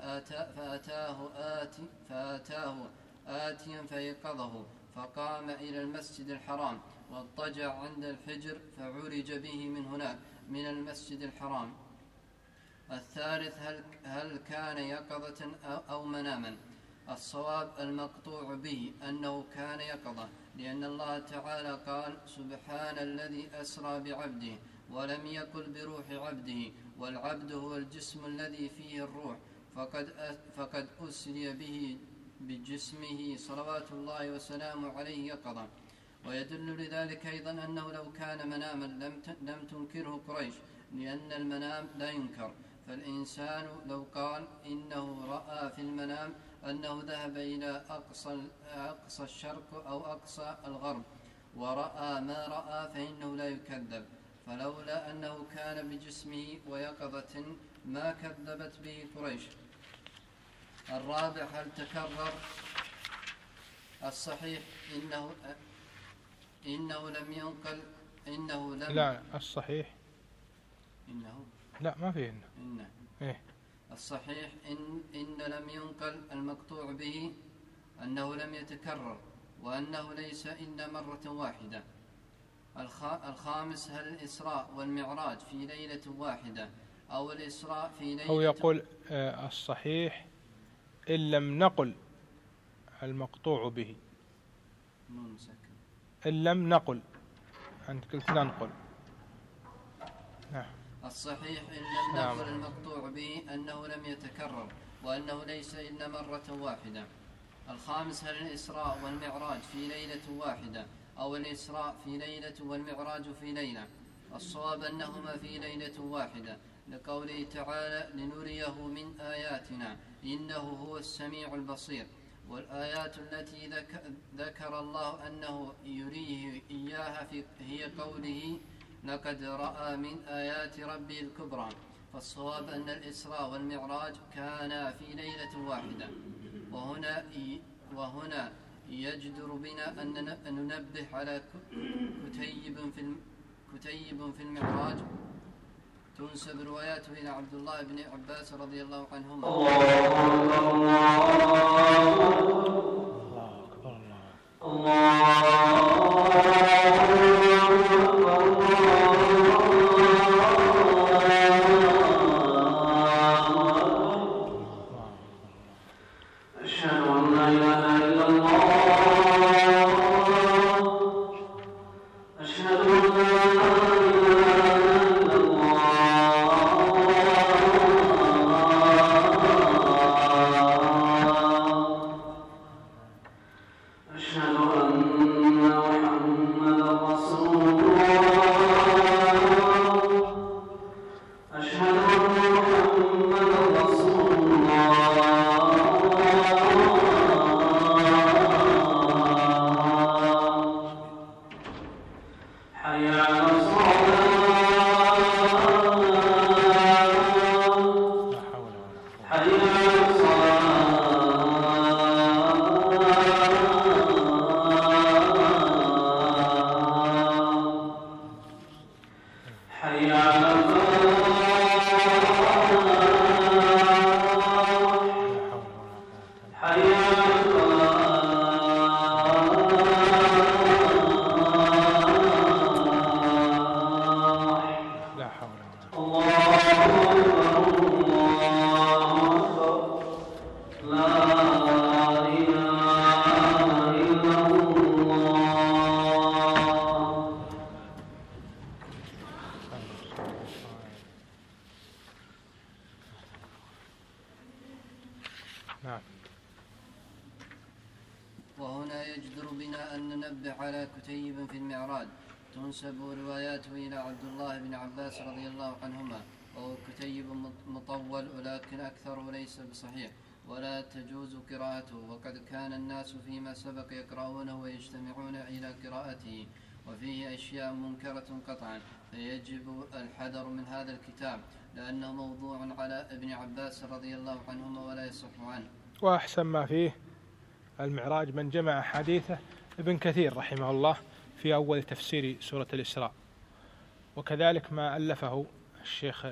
فأتاه آتيا فيقظه، فقام إلى المسجد الحرام واضطجع عند الحجر، فعرج به من هناك من المسجد الحرام. الثالث: هل كان يقظة أو مناما؟ الصواب المقطوع به أنه كان يقظة، لأن الله تعالى قال: سبحان الذي أسرى بعبده، ولم يقل بروح عبده، والعبد هو الجسم الذي فيه الروح، فقد أسري به بجسمه صلوات الله وسلامه عليه يقظة. ويدل لذلك أيضا أنه لو كان مناما لم تنكره قريش، لأن المنام لا ينكر. فالإنسان لو قال إنه رأى في المنام أنه ذهب إلى أقصى الشرق أو أقصى الغرب ورأى ما رأى فإنه لا يكذب، فلولا أنه كان بجسمه ويقظة ما كذبت به قريش. الرابع: هل تكرر؟ الصحيح إنه لم ينقل لا، الصحيح لا، ما فيه إنه إيه؟ الصحيح إن لم ينقل المقطوع به أنه لم يتكرر، وأنه ليس إلا مرة واحدة. الخامس: هل الإسراء والمعراج في ليلة واحدة أو الإسراء في ليلة؟ أو يقول الصحيح إن لم نقل المقطوع به، إن لم نقل، أنت قلت ننقل، الصحيح إن لم نقل المقطوع به أنه لم يتكرر وأنه ليس إلا مرة واحدة. الخامس: هل الإسراء والمعراج في ليلة واحدة أو الإسراء في ليلة والمعراج في ليلة؟ الصواب أنهما في ليلة واحدة، لقوله تعالى: لنريه من آياتنا إنه هو السميع البصير. والآيات التي ذكر الله أنه يريه إياها هي قوله: لقد رأى من آيات ربه الكبرى. فالصواب أن الإسراء والمعراج كانا في ليلة واحدة. وهنا يجدر بنا أن ننبه على كتيب في المعراج تنسب رواياته إلى عبد الله بن عباس رضي الله عنهما. وهنا يجدر بنا أن ننبه على كتيب في المعراج تنسب رواياته إلى عبد الله بن عباس رضي الله عنهما، وهو كتيب مطول ولكن أكثره ليس بصحيح ولا تجوز قراءته، وقد كان الناس فيما سبق يقرؤونه ويجتمعون إلى قراءته، وفيه أشياء منكرة قطعا، فيجب الحذر من هذا الكتاب لأنه موضوع على ابن عباس رضي الله عنهما ولا يصح عنه. وأحسن ما فيه المعراج من جمع حديثه ابن كثير رحمه الله في أول تفسير سورة الإسراء، وكذلك ما ألفه الشيخ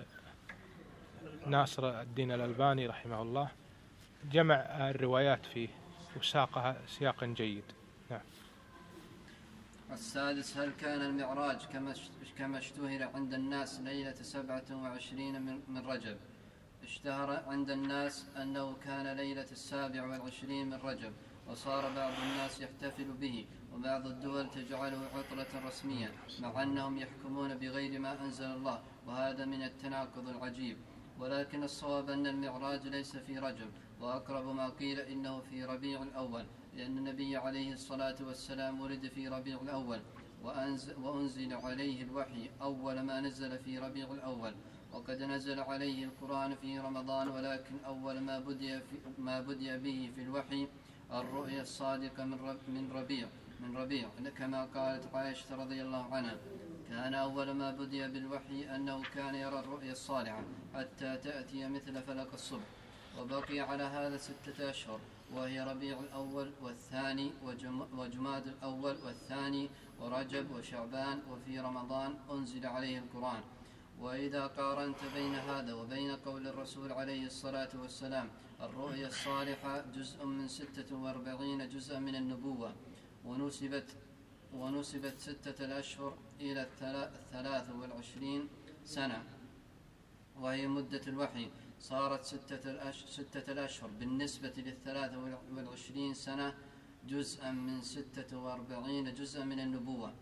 ناصر الدين الألباني رحمه الله، جمع الروايات فيه وساقها سياق جيد. نعم. السادس: هل كان المعراج كما اشتهر عند الناس ليلة 27 من رجب؟ اشتهر عند الناس أنه كان ليلة 27 من رجب، وصار بعض الناس يحتفل به، وبعض الدول تجعله عطلة رسمية مع أنهم يحكمون بغير ما أنزل الله، وهذا من التناقض العجيب. ولكن الصواب أن المعراج ليس في رجب، وأقرب ما قيل إنه في ربيع الأول، لأن النبي عليه الصلاة والسلام ولد في ربيع الأول، وأنزل عليه الوحي أول ما نزل في ربيع الأول، وقد نزل عليه القرآن في رمضان، ولكن أول ما بدأ به في الوحي الرؤيا الصادقة من ربيع، كما قالت عائشة رضي الله عنها: كان أول ما بدأ بالوحي أنه كان يرى الرؤيا الصالحة حتى تأتي مثل فلق الصبح. وبقي على هذا 6 أشهر، وهي ربيع الأول والثاني وجماد الأول والثاني ورجب وشعبان، وفي رمضان أنزل عليه القرآن. وإذا قارنت بين هذا وبين قول الرسول عليه الصلاة والسلام: الرؤيا الصالحة جزء من 46 جزءا من النبوة، ونسبت 6 الأشهر إلى 23 سنة، وهي مدة الوحي، صارت 6 الأشهر بالنسبة 23 سنة جزءا من 46 جزءا من النبوة.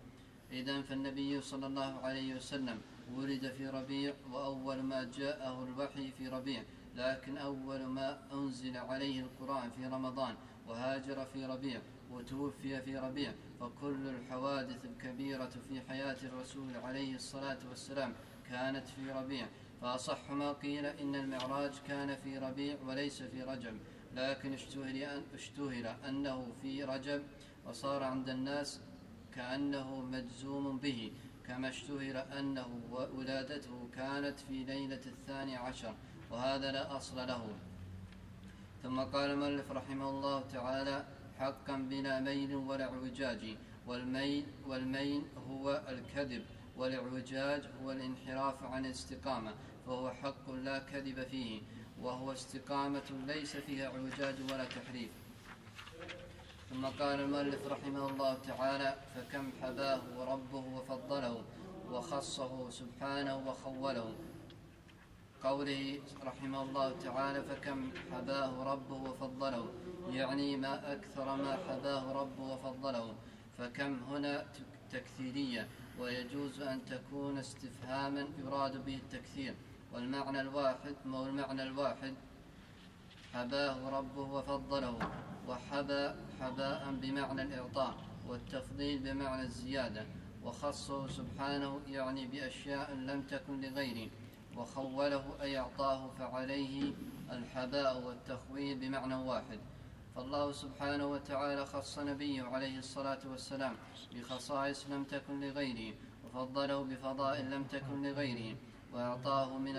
إذن فالنبي صلى الله عليه وسلم ولد في ربيع، وأول ما جاءه الوحي في ربيع، لكن أول ما أنزل عليه القرآن في رمضان، وهاجر في ربيع، وتوفي في ربيع. فكل الحوادث الكبيرة في حياة الرسول عليه الصلاة والسلام كانت في ربيع. فأصح ما قيل إن المعراج كان في ربيع وليس في رجب، لكن اشتهر أنه في رجب، وصار عند الناس كأنه مجزوم به، كما اشتهر أنه ولادته كانت في ليلة 12، وهذا لا أصل له. ثم قال المؤلف رحمه الله تعالى: حقا بلا ميل ولا اعوجاج. والميل هو الكذب، والاعوجاج هو الانحراف عن الاستقامة، فهو حق لا كذب فيه، وهو استقامة ليس فيها اعوجاج ولا تحريف. ثم قال المؤلف رحمه الله تعالى: فكم حباه ربه وفضله، وخصه سبحانه وخوله. قوله رحمه الله تعالى: فكم حباه ربه وفضله، يعني ما أكثر ما حباه ربه وفضله. فكم هنا تكثيرية، ويجوز أن تكون استفهاما يراد به التكثير، والمعنى الواحد حباه ربه وفضله. وحبى حباء بمعنى الإعطاء، والتفضيل بمعنى الزيادة. وخصه سبحانه يعني بأشياء لم تكن لغيره، وخوله أي أعطاه، فعليه الحباء والتخويل بمعنى واحد. فالله سبحانه وتعالى خص نبيه عليه الصلاة والسلام بخصائص لم تكن لغيره، وفضله بفضائل لم تكن لغيره، وأعطاه من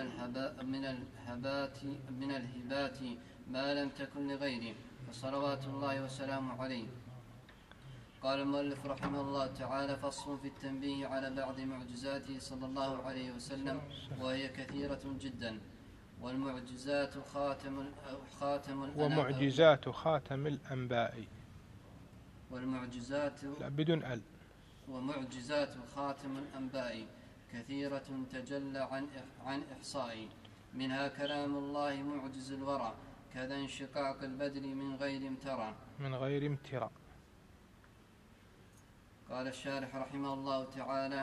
الهبات ما لم تكن لغيره، فصلوات الله وسلامه عليه. قال المؤلف رحمه الله تعالى: فصل في التنبيه على بعض معجزاته صلى الله عليه وسلم، وهي كثيرة جدا. والمعجزات خاتم الأنباء. والمعجزات لا بدون ال. ومعجزات خاتم الأنباء كثيرة تجلى عن إحصائي، منها كلام الله معجز الورى، كذا انشقاق البدر من غير امترى. قال الشارح رحمه الله تعالى: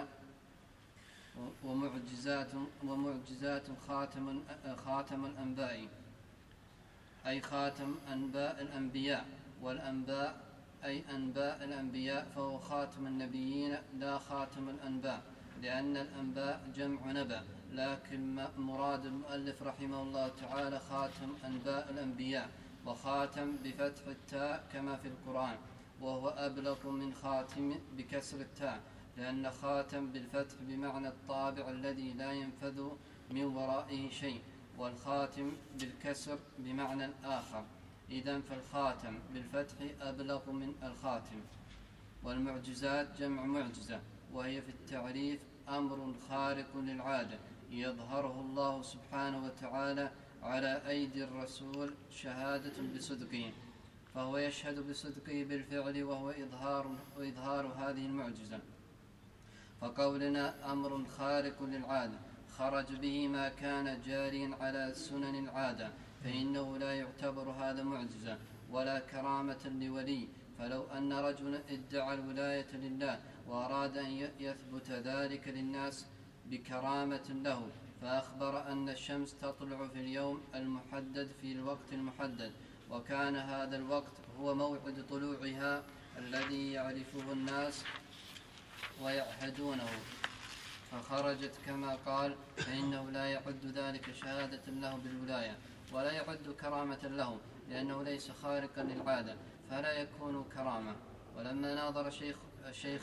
ومعجزات خاتم الأنباء، أي خاتم أنباء الأنبياء، والأنباء أي أنباء الأنبياء، فهو خاتم النبيين لا خاتم الأنباء، لأن الأنباء جمع نبأ، لكن مراد المؤلف رحمه الله تعالى خاتم أنباء الأنبياء، وخاتم بفتح التاء كما في القرآن، وهو أبلغ من خاتم بكسر التاء، لأن خاتم بالفتح بمعنى الطابع الذي لا ينفذ من ورائه شيء، والخاتم بالكسر بمعنى الآخر. إذن فالخاتم بالفتح أبلغ من الخاتم. والمعجزات جمع معجزة، وهي في التعريف أمر خارق للعادة يظهره الله سبحانه وتعالى على أيدي الرسول شهادة بصدقه، فهو يشهد بصدقه بالفعل، وهو إظهار هذه المعجزة. فقولنا أمر خارق للعادة خرج به ما كان جاريا على سنن العادة، فإنه لا يعتبر هذا معجزة ولا كرامة لولي. فلو أن رجلا ادعى الولاية لله وأراد أن يثبت ذلك للناس بكرامة له، فأخبر أن الشمس تطلع في اليوم المحدد في الوقت المحدد، وكان هذا الوقت هو موعد طلوعها الذي يعرفه الناس ويعهدونه، فخرجت كما قال، فإنه لا يعد ذلك شهادة له بالولاية، ولا يعد كرامة له، لأنه ليس خارقا للعادة، فلا يكون كرامة. ولما ناظر شيخ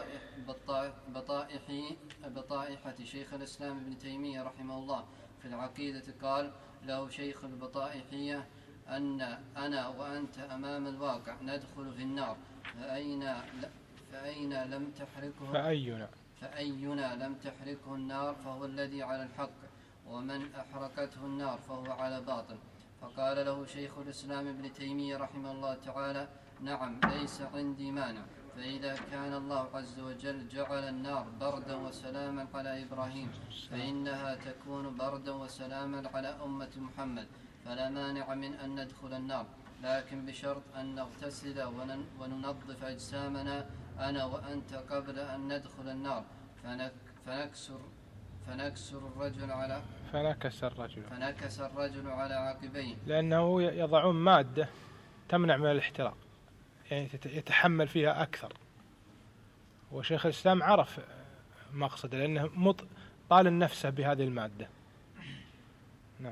البطائحة شيخ الإسلام ابن تيمية رحمه الله في العقيدة، قال له شيخ البطائحية: أنا وأنت أمام الواقع ندخل في النار، فأينا لم تحركه النار فهو الذي على الحق، ومن أحرقته النار فهو على باطل. فقال له شيخ الإسلام ابن تيمية رحمه الله تعالى: نعم، ليس عندي مانع، فإذا كان الله عز وجل جعل النار بردا وسلاما على إبراهيم، فإنها تكون بردا وسلاما على أمة محمد، فلا مانع من أن ندخل النار، لكن بشرط أن نغتسل وننظف أجسامنا أنا وأنت قبل أن ندخل النار فنكس الرجل على عقبيه، لأنه يضعون مادة تمنع من الاحتراق، يعني يتحمل فيها أكثر. وشيخ الإسلام عرف مقصده لأنه طال نفسه بهذه المادة. نعم.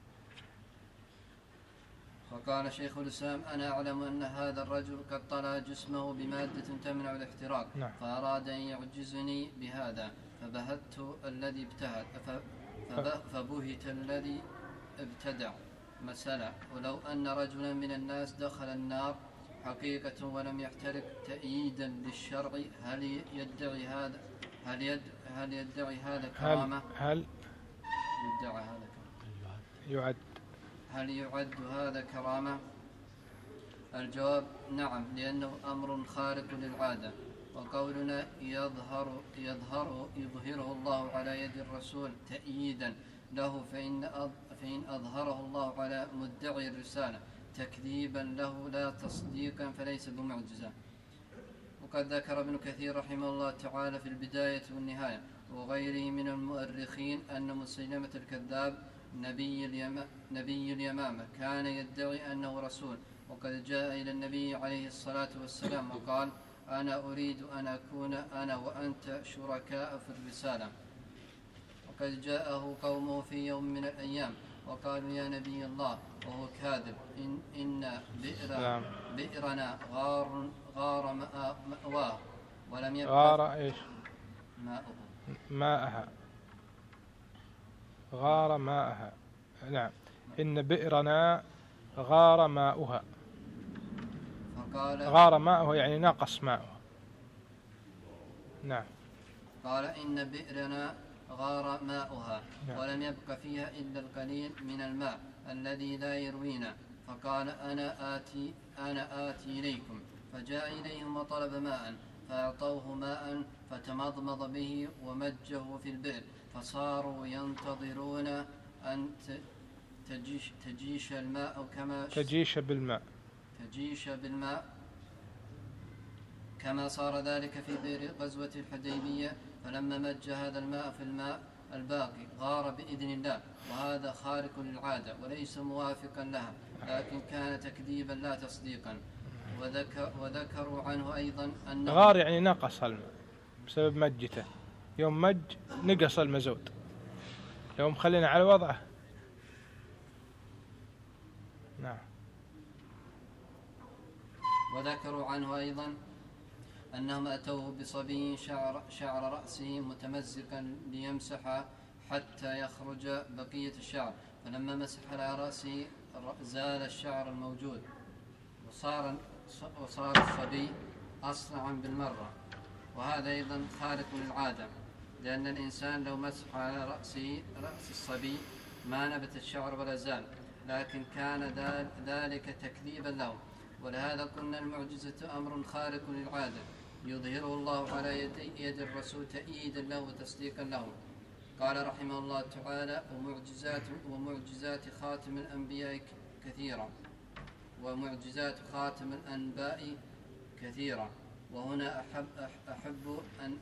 فقال شيخ الإسلام: أنا أعلم أن هذا الرجل قد طلع جسمه بمادة تمنع الاحتراق. نعم. فأراد أن يعجزني بهذا، فبهت الذي ابتهت فبهت الذي ابتدع مسألة. ولو أن رجلا من الناس دخل النار حقيقة ولم يحترق تأييدا للشرع، هل يدعي هذا كرامة؟ هل يعد هذا كرامة؟ الجواب: نعم، لأنه أمر خارق للعادة. وقولنا يظهره الله على يد الرسول تأييدا له، فإن أظهره الله على مدعي الرسالة تكذيبا له لا تصديقا فليس بمعجزة. وقد ذكر ابن كثير رحمه الله تعالى في البداية والنهاية وغيره من المؤرخين أن مسيلمة الكذاب نبي اليمامة كان يدعي أنه رسول، وقد جاء إلى النبي عليه الصلاة والسلام وقال: أنا أريد أن أكون أنا وأنت شركاء في الرسالة. وقد جاءه قومه في يوم من الأيام وقالوا: يا نبي الله، وهو كاذب، إن بئرنا غار مأواه ولم يبقى غار إيش؟ ماؤه. غار ماءها. نعم. إن بئرنا غار ماؤها. فقال: غار ماؤها يعني نقص ماؤها. نعم. قال: إن بئرنا غار ماؤها ولم يبق فيها إلا القليل من الماء الذي لا يروينا. فقال: أنا آتي إليكم. فجاء إليهم وطلب ماء فأعطوه ماء فتمضمض به ومجه في البئر، فصاروا ينتظرون أن تجيش بالماء كما صار ذلك في بئر غزوة الحديبية. فلما مج هذا الماء في الماء الباقي غار بإذن الله، وهذا خارق للعادة وليس موافقا لها، لكن كان تكذيبا لا تصديقا. وذكروا عنه أيضا أنه غار يعني نقص الماء بسبب مجته، يوم مج نقص المزود، يوم خلينا على وضعه. نعم. وذكروا عنه أيضا أنهم أتوه بصبي شعر رأسه متمزقا ليمسح حتى يخرج بقية الشعر، فلما مسح على رأسه زال الشعر الموجود وصار الصبي أسرعا بالمرة. وهذا أيضا خارق للعادة، لأن الإنسان لو مسح على رأس الصبي ما نبت الشعر ولا زال، لكن كان ذلك تكذيبا له. ولهذا قلنا المعجزة أمر خارق للعادة يظهره الله على يد الرسول تأييدا له وتصديقا له. قال رحمه الله تعالى: ومعجزات خاتم الأنبياء كثيرة، ومعجزات خاتم الأنباء كثيرة. وهنا أحب أن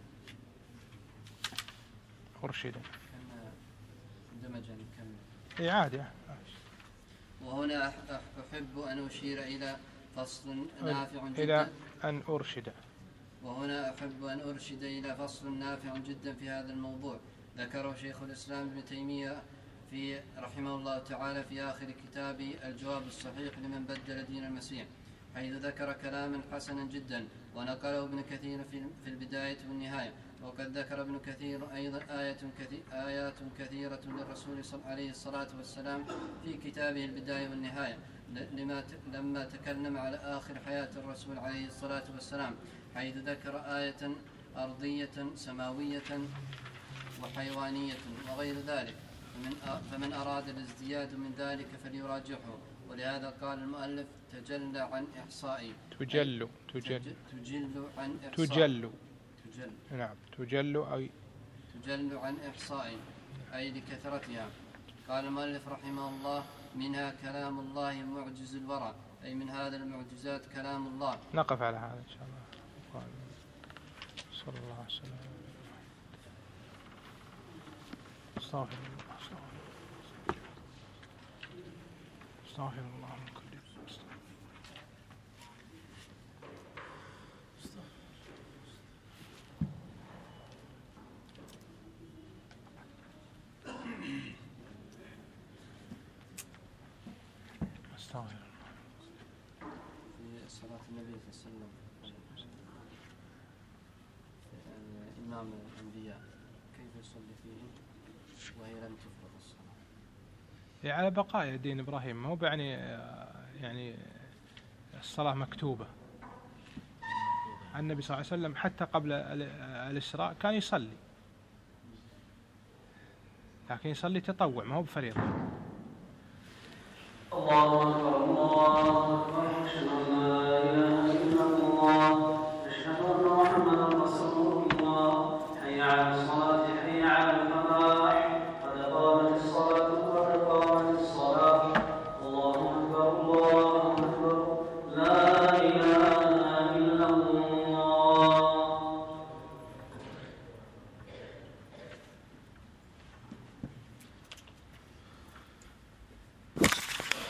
أرشد دمجا عادي. وهنا أحب أن أشير إلى فصل نافع جدا. إلى أن أرشد. وهنا أحب أن أرشد إلى فصل نافع جدا في هذا الموضوع، ذكره شيخ الإسلام ابن تيمية في رحمه الله تعالى في آخر كتابه الجواب الصحيح لمن بدل دين المسيح، حيث ذكر كلاما حسنا جدا ونقله ابن كثير في البداية والنهاية. وقد ذكر ابن كثير أيضا آيات كثيرة للرسول عليه الصلاة والسلام في كتابه البداية والنهاية، لما تكلم على آخر حياة الرسول عليه الصلاة والسلام، حيث ذكر آية أرضية سماوية وحيوانية وغير ذلك، فمن أراد الازدياد من ذلك فليراجعه. ولهذا قال المؤلف: تجل عن إحصائي. تجل عن إحصائي. نعم. تجل عن إحصائي أي لكثرتها. قال المؤلف رحمه الله: منها كلام الله معجز الورى، أي من هذا المعجزات كلام الله. نقف على هذا إن شاء الله. استغفر الله استغفر الله استغفر الله من كل استغفر الله. في صلاة النبي صلى الله عليه وسلم إمام الأنبياء كيف يصلي فيهم وهي لم تفرض الصلاة؟ على بقايا دين إبراهيم، مو يعني الصلاة مكتوبة. النبي صلى الله عليه وسلم حتى قبل الإسراء كان يصلي، لكن يصلي تطوع ما هو بفريضة.